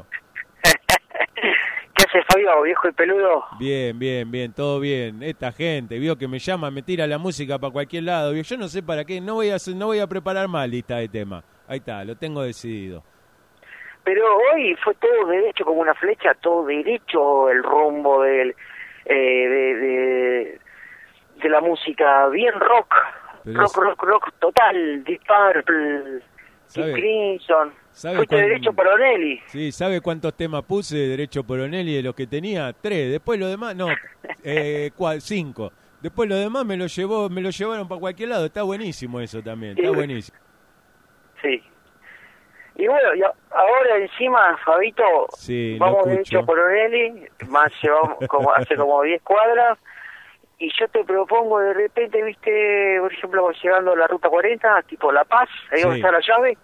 ¿Qué haces, Fabio, viejo y peludo? Bien, bien, bien, todo bien. Esta gente, vio que me llama, me tira la música para cualquier lado. Vio, yo no sé para qué, no voy a hacer, no voy a preparar más lista de tema. Ahí está, lo tengo decidido. Pero hoy fue todo derecho como una flecha, todo derecho el rumbo del eh, de, de, de la música, bien rock, Pero rock, es... rock, rock total, Deep Purple, King Crimson. Fuiste cuán... derecho por Onelli. Sí, ¿sabe cuántos temas puse derecho por Onelli de los que tenía? Tres. Después lo demás, no, eh, cual, cinco. Después lo demás me lo llevó, me lo llevaron para cualquier lado. Está buenísimo eso también, está buenísimo. Sí. Y bueno, y ahora encima, Fabito, sí, vamos derecho por Onelli, más llevamos como hace como diez cuadras. Y yo te propongo de repente, viste, por ejemplo, llegando a la ruta cuarenta, tipo La Paz, ahí donde está la llave,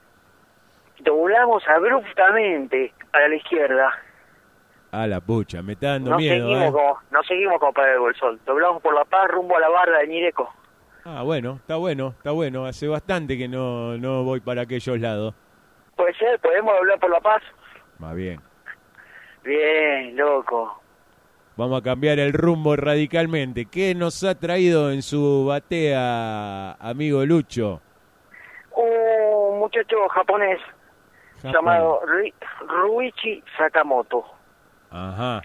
doblamos abruptamente para la izquierda. A la pucha, me está dando no miedo, seguimos ¿eh? como, no seguimos como para el sol, doblamos por La Paz rumbo a la barra de Ñireco. Ah, bueno, está bueno, está bueno, hace bastante que no, no voy para aquellos lados. Puede ser, podemos doblar por La Paz. Va bien. Bien, loco. Vamos a cambiar el rumbo radicalmente. ¿Qué nos ha traído en su batea, amigo Lucho? Un muchacho japonés Japón. llamado Ri- Ruichi Sakamoto. Ajá.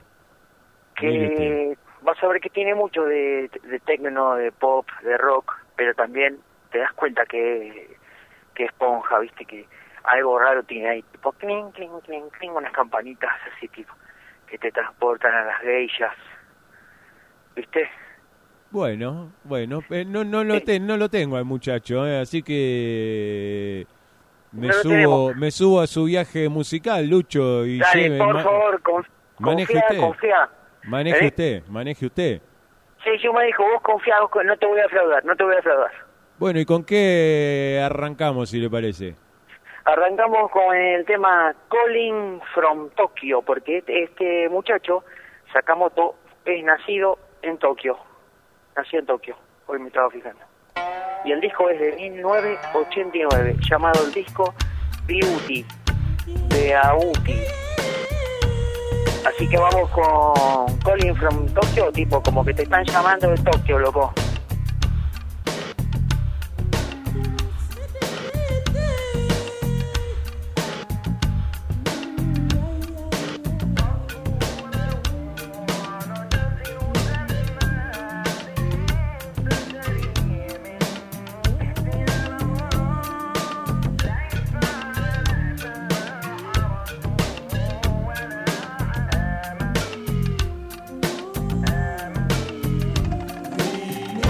Que vas a ver que tiene mucho de, de techno, de pop, de rock, pero también te das cuenta que, que esponja, viste, que algo raro tiene ahí, tipo cling, cling, cling, cling, unas campanitas así, tipo, que te transportan a las geishas, ¿viste? Bueno, bueno, eh, no no lo te, no lo tengo al muchacho, eh, así que me no subo me subo a su viaje musical, Lucho, y dale, lleve, por ma- favor, con, maneje confía, usted, confía. maneje ¿Eh? usted, maneje usted. Sí, yo me dijo, vos confía, vos, no te voy a defraudar, no te voy a defraudar. Bueno, ¿y con qué arrancamos, si le parece? Arrancamos con el tema Calling from Tokyo, porque este, este muchacho, Sakamoto, es nacido en Tokio. Nació en Tokio, hoy me estaba fijando. Y el disco es de mil novecientos ochenta y nueve, llamado el disco Beauty, de Aoki. Así que vamos con Calling from Tokyo, tipo como que te están llamando de Tokio, loco. Remember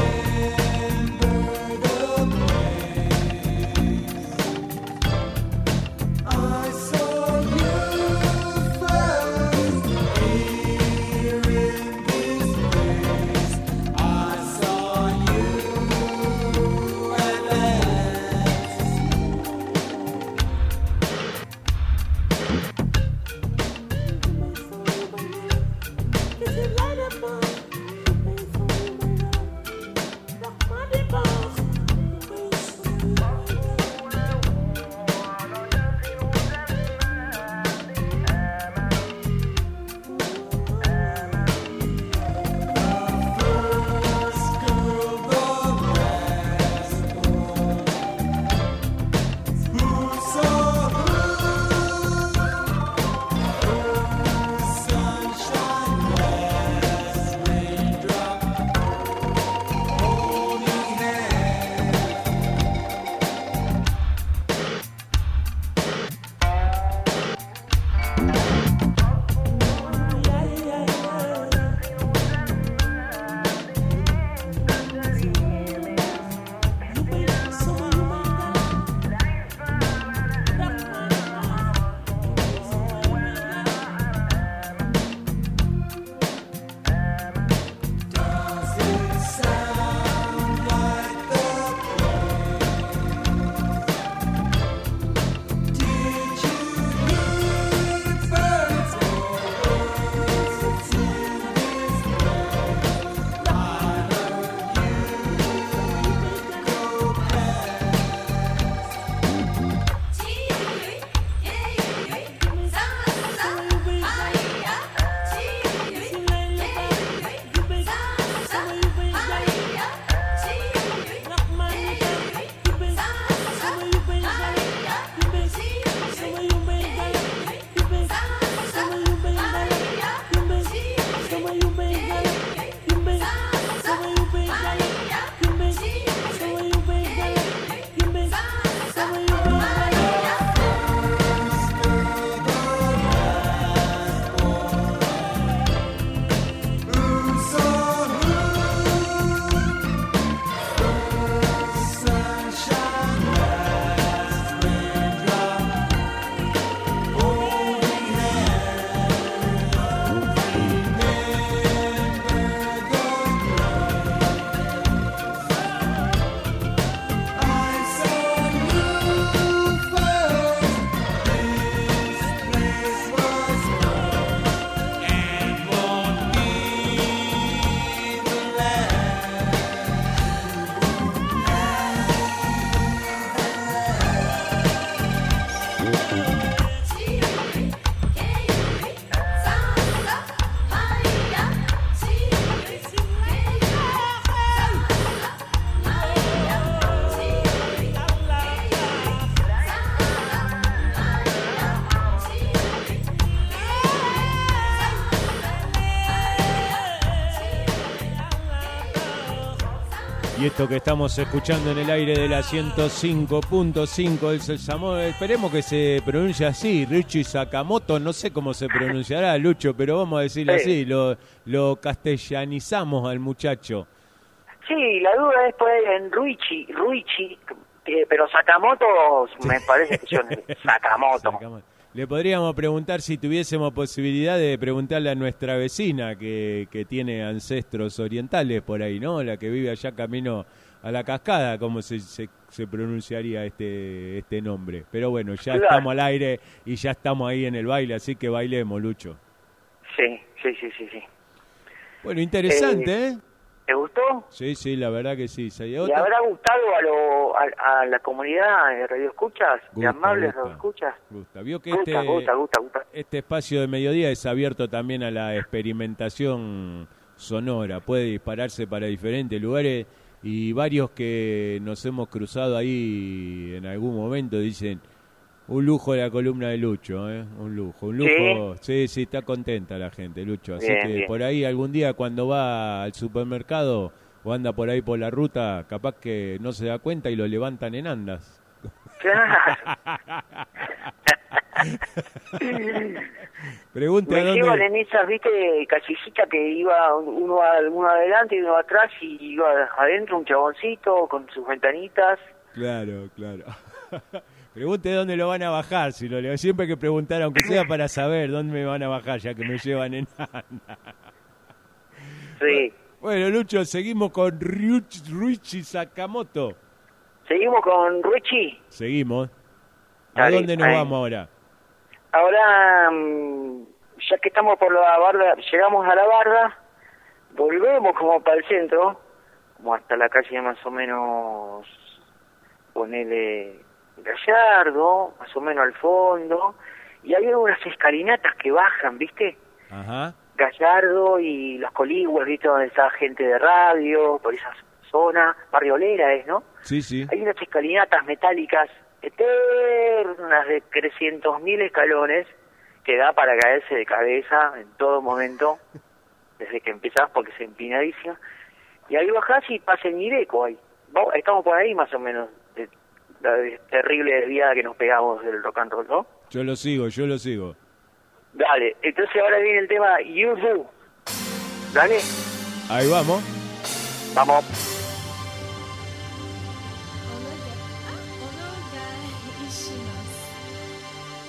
Y esto que estamos escuchando en el aire de la ciento cinco punto cinco es el Samo- esperemos que se pronuncie así, Ryuichi Sakamoto, no sé cómo se pronunciará, Lucho, pero vamos a decirlo Sí. así, lo, lo castellanizamos al muchacho. Sí, la duda es pues en Ruichi, Ruichi, eh, pero Sakamoto me parece que son Sakamoto. Sakamoto. Le podríamos preguntar si tuviésemos posibilidad de preguntarle a nuestra vecina que, que tiene ancestros orientales por ahí, ¿no? La que vive allá camino a la cascada, cómo se, se, se pronunciaría este, este nombre. Pero bueno, ya Claro. estamos al aire y ya estamos ahí en el baile, así que bailemos, Lucho. Sí, sí, sí, sí, sí. Bueno, interesante, ¿eh? ¿Te gustó? Sí, sí, la verdad que sí. ¿Y ¿Le otra? habrá gustado a, lo, a, a la comunidad de Radio Escuchas? ¿De Gusta, amables gusta. Radio Escuchas? Gusta. Vio que Gusta, este, gusta, gusta, gusta. este espacio de mediodía es abierto también a la experimentación sonora. Puede dispararse para diferentes lugares y varios que nos hemos cruzado ahí en algún momento dicen un lujo la columna de Lucho, ¿eh? Un lujo, un lujo. Sí, sí, está contenta la gente, Lucho. Así Bien, que bien. por ahí algún día cuando va al supermercado o anda por ahí por la ruta, capaz que no se da cuenta y lo levantan en andas. Claro. Pregunte a Me llevan dónde... en esas, viste, callecitas que iba uno, a- uno adelante y uno atrás y iba adentro un chaboncito con sus ventanitas. Claro, claro. Pregunte dónde lo van a bajar, si lo leo. Siempre hay que preguntar, aunque sea para saber dónde me van a bajar, ya que me llevan en anda. Sí. Bueno, Lucho, seguimos con Ryuichi, Ryuichi Sakamoto. Seguimos con Ruichi. Seguimos. ¿A Dale, dónde nos ahí. vamos ahora? Ahora, mm, ya que estamos por la barda, llegamos a la barda, volvemos como para el centro, como hasta la calle más o menos, ponele Gallardo, más o menos al fondo, y hay unas escalinatas que bajan, ¿viste? Ajá. Gallardo y los Coligües, ¿viste? Donde está gente de radio, por esa zona, Barrio Olera es, ¿no? Sí, sí. Hay unas escalinatas metálicas eternas de trescientos mil escalones que da para caerse de cabeza en todo momento, desde que empezás porque es empinadísima. Y ahí bajás y pasa el Mireco ahí. Vamos- Estamos por ahí más o menos, de la de- terrible desviada que nos pegamos del rock and roll, ¿no? Yo lo sigo, yo lo sigo. Dale, entonces ahora viene el tema You Do. Dale, Ahí vamos. vamos. お願いします。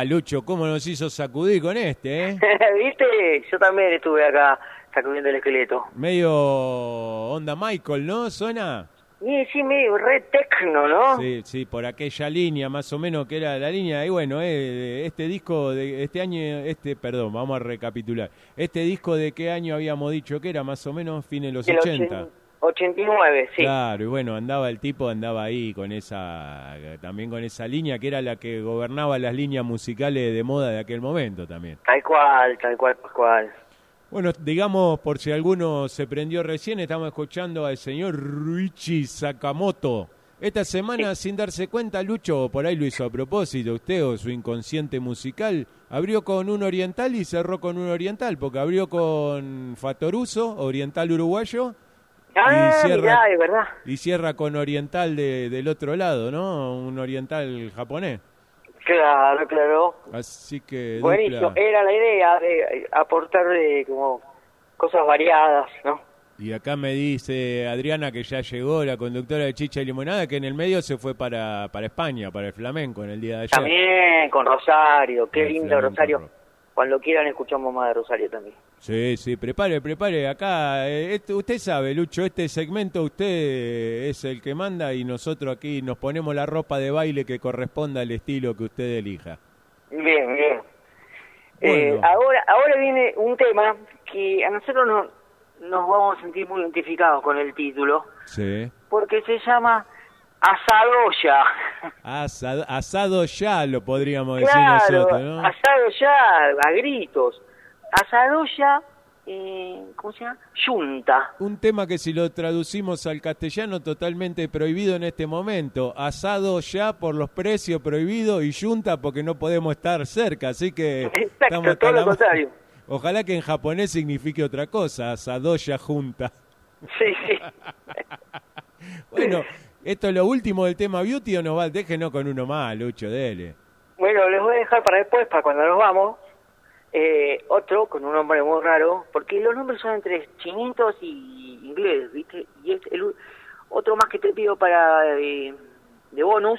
Ah, Lucho, cómo nos hizo sacudir con este, ¿eh? ¿Viste? Yo también estuve acá sacudiendo el esqueleto. Medio onda Michael, ¿no? ¿Suena? Sí, sí, medio re tecno, ¿no? Sí, sí, por aquella línea más o menos que era la línea. Y bueno, eh, este disco de este año, este, perdón, vamos a recapitular. Este disco de qué año habíamos dicho que era, más o menos fines de los El ochenta. ochenta y nueve, sí. Claro, y bueno, andaba el tipo, andaba ahí con esa, también con esa línea que era la que gobernaba las líneas musicales de moda de aquel momento también. Tal cual, tal cual, tal cual. Bueno, digamos, por si alguno se prendió recién, estamos escuchando al señor Ryuichi Sakamoto. Esta semana, sin darse cuenta, Lucho, por ahí lo hizo a propósito, usted o su inconsciente musical, abrió con un oriental y cerró con un oriental, porque abrió con Fatoruso, oriental uruguayo, Ah, y cierra, mirá, es verdad. y cierra con oriental de, del otro lado, ¿no? Un oriental japonés. Claro, claro. Así que... Buenísimo. dupla. Era la idea de aportarle como cosas variadas, ¿no? Y acá me dice Adriana que ya llegó, la conductora de Chicha y Limonada, que en el medio se fue para, para España, para el flamenco en el día de ayer. También con Rosario, qué El lindo flamenco Rosario. rock. Cuando quieran escuchamos más de Rosario también. Sí, sí, prepare, prepare. Acá, eh, este- usted sabe, Lucho, este segmento usted es el que manda y nosotros aquí nos ponemos la ropa de baile que corresponda al estilo que usted elija. Bien, bien. Bueno. Eh, ahora, ahora viene un tema que a nosotros no, nos vamos a sentir muy identificados con el título, Sí. porque se llama Asadoya. Asado, asado ya lo podríamos decir Claro, nosotros, ¿no? asado ya, a gritos. Asadoya, eh, ¿cómo se llama? Yunta. Un tema que si lo traducimos al castellano totalmente prohibido en este momento. Asado ya por los precios prohibidos y yunta porque no podemos estar cerca. Así que Exacto, estamos todo lo calama- contrario. Ojalá que en japonés signifique otra cosa. Asado ya junta. Sí, sí. Bueno, ¿esto es lo último del tema Beauty o nos va? Déjenos con uno más, Lucho, dele. Bueno, les voy a dejar para después, para cuando nos vamos, eh, otro con un nombre muy raro, porque los nombres son entre chinitos y inglés, ¿viste? Y es el u- otro más que te pido para eh, de bonus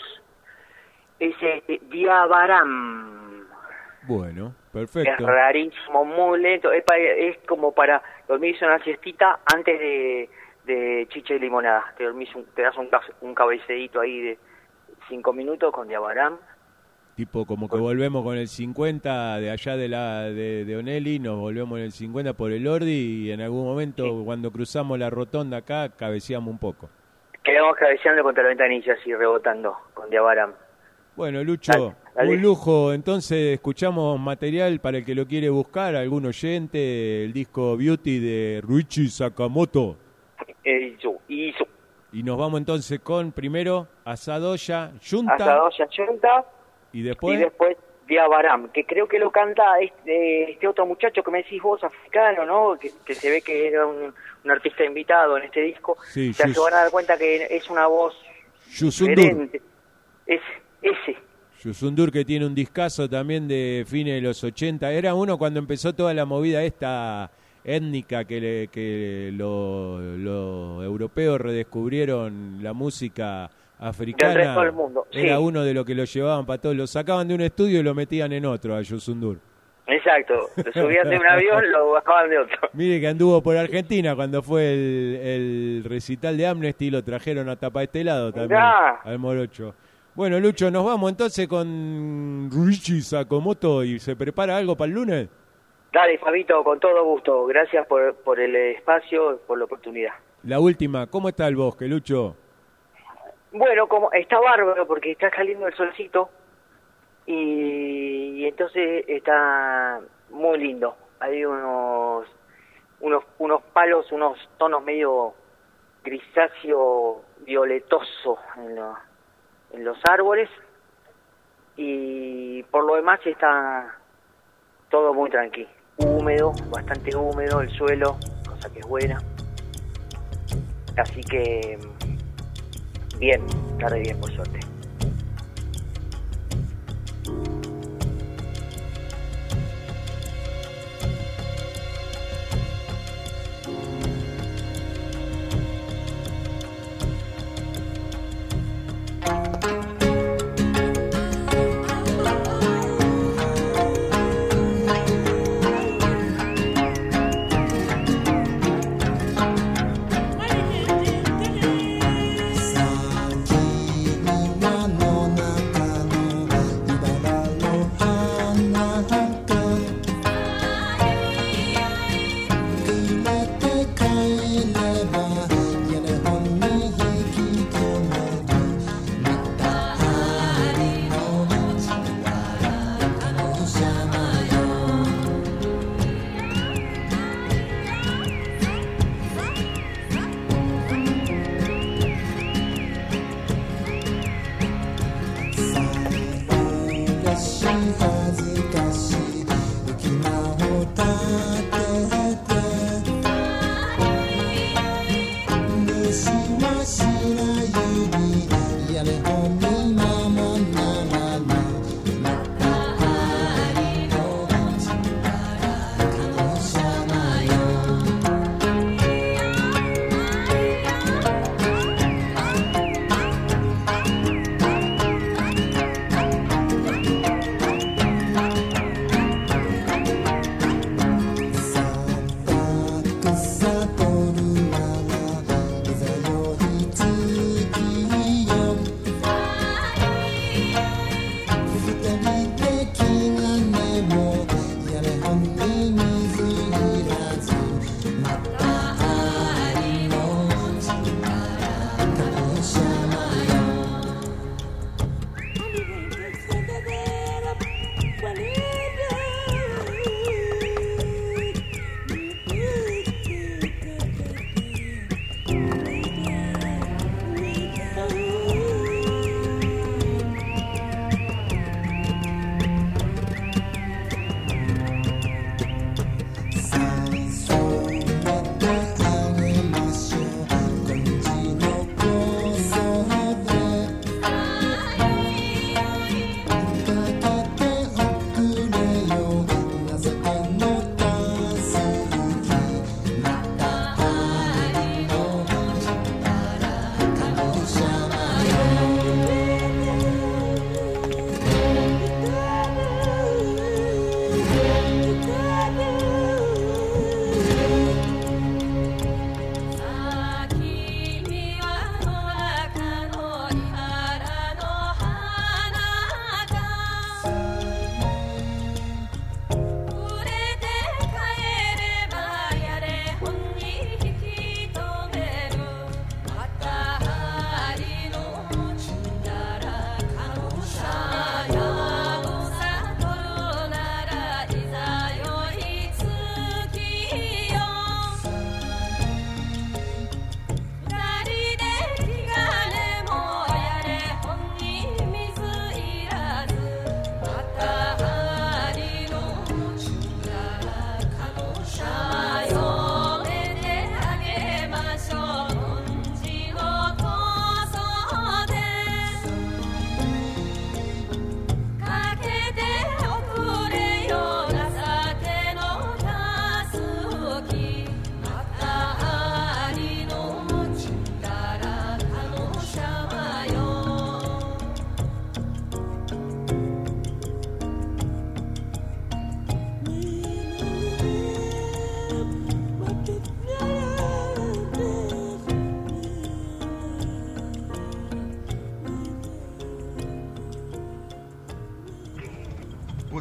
es este, Diabaram. Bueno, Es perfecto. rarísimo, muy lento, es, pa- es como para dormirse una siestita antes de, de chicha y limonada. Te dormís, un, te das un, cas- un cabeceíto ahí de cinco minutos con Diabaram. Tipo como que volvemos con el cincuenta de allá de la de, de Onelli, nos volvemos en el cincuenta por el Ordi y en algún momento cuando cruzamos la rotonda acá cabeceamos un poco. Quedamos cabeceando contra la ventanilla así rebotando con Diabaram. Bueno, Lucho, Dale, dale. un lujo. Entonces escuchamos material para el que lo quiere buscar, algún oyente, el disco Beauty de Ryuichi Sakamoto. Eso, hizo. Y nos vamos entonces con primero Asadoya Yunta Asadoya Yunta y después... y después Diabaram, que creo que lo canta este, este otro muchacho que me decís vos, africano, ¿no? Que, que se ve que era un, un artista invitado en este disco. Sí, ya Yus- se van a dar cuenta que es una voz Yusundur. diferente. Es ese. Yusundur, que tiene un discazo también de fines de los ochenta. Era uno cuando empezó toda la movida esta étnica que, le, que los lo europeos redescubrieron la música africana. Del resto del mundo, Era sí. uno de los que lo llevaban para todos. Lo sacaban de un estudio y lo metían en otro, a Yusundur. Exacto. Lo subían de un avión, lo bajaban de otro. Mire que anduvo por Argentina cuando fue el, el recital de Amnesty, lo trajeron hasta para este lado también, Ya. al Morocho. Bueno, Lucho, nos vamos entonces con Ryuichi Sakamoto y se prepara algo para el lunes. Dale, Fabito, con todo gusto. Gracias por, por el espacio, por la oportunidad. La última, ¿cómo está el bosque, Lucho? Bueno, como está bárbaro porque está saliendo el solcito y, y entonces está muy lindo. Hay unos unos unos palos, unos tonos medio grisáceo violetoso en, lo- en los árboles y por lo demás está todo muy tranquilo. Húmedo, bastante húmedo el suelo, cosa que es buena. Así que bien, está re bien por suerte.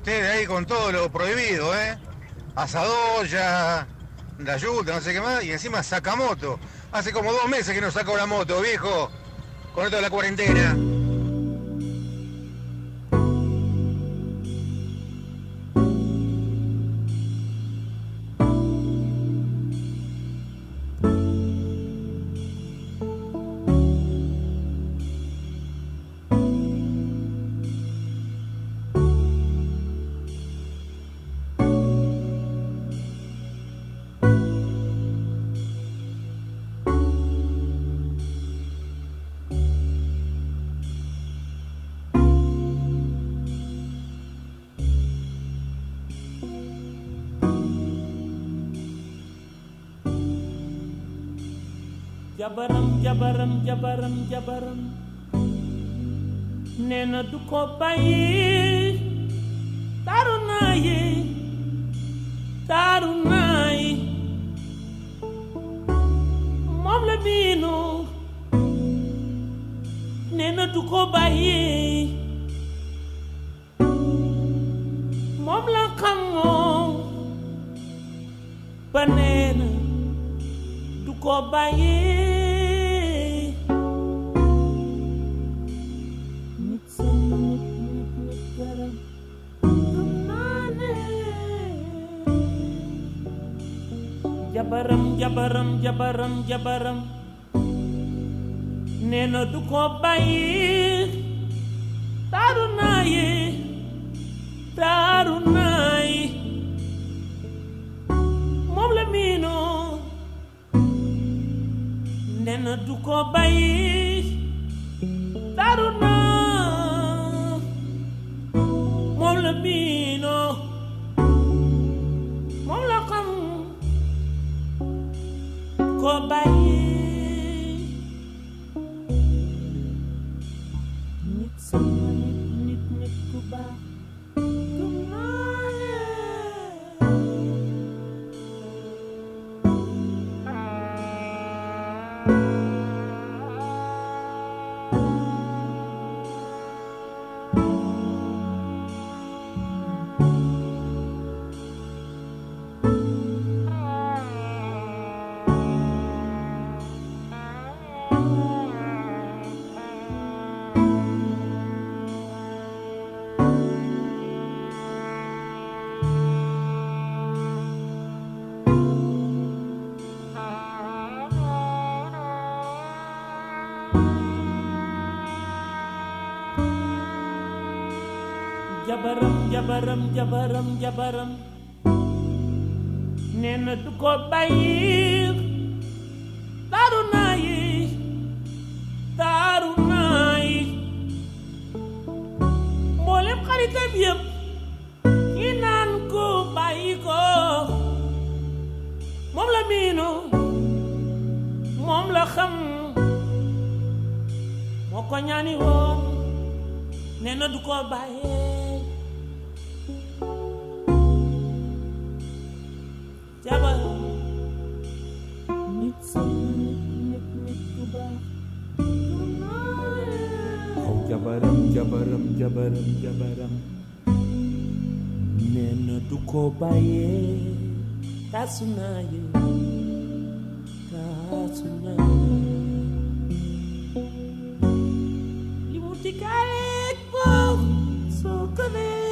ustedes ahí con todo lo prohibido, ¿eh? Asadoya, la yuta, no sé qué más, y encima Sakamoto. Hace como dos meses que no saco la moto, viejo, con esto de la cuarentena. jabaram jabaram jabaram jabaram nena du ko bàyyi taru naa yi taru naa yi moom la miinu nena du ko bàyyi moom la xamoo ba nena du ko bàyyi jabaram jabaram jabaram jabaram nena du ko bàyyi taru naa yi taru naa yi moom la miino nena du ko bàyyi taru naa moom la miino moom la xam ko bàyyi nit sama nit nit nit ku baax gëm naa jabaram jabaram jabaram jabaram nena du ko bàyyi taru naa yi taru naa yi mboolem xaritam yëpp ki naan ko bàyyi ko moom la miinu moom la xam moo ko ñaani woon nena du ko bàyyi jabar nit sama nit nit nit ku baax aw jabaram jabaram jabaram jabaram nena du ko bàyyee tasu naa yi tasu naa li mu tikaay ko soo ko nee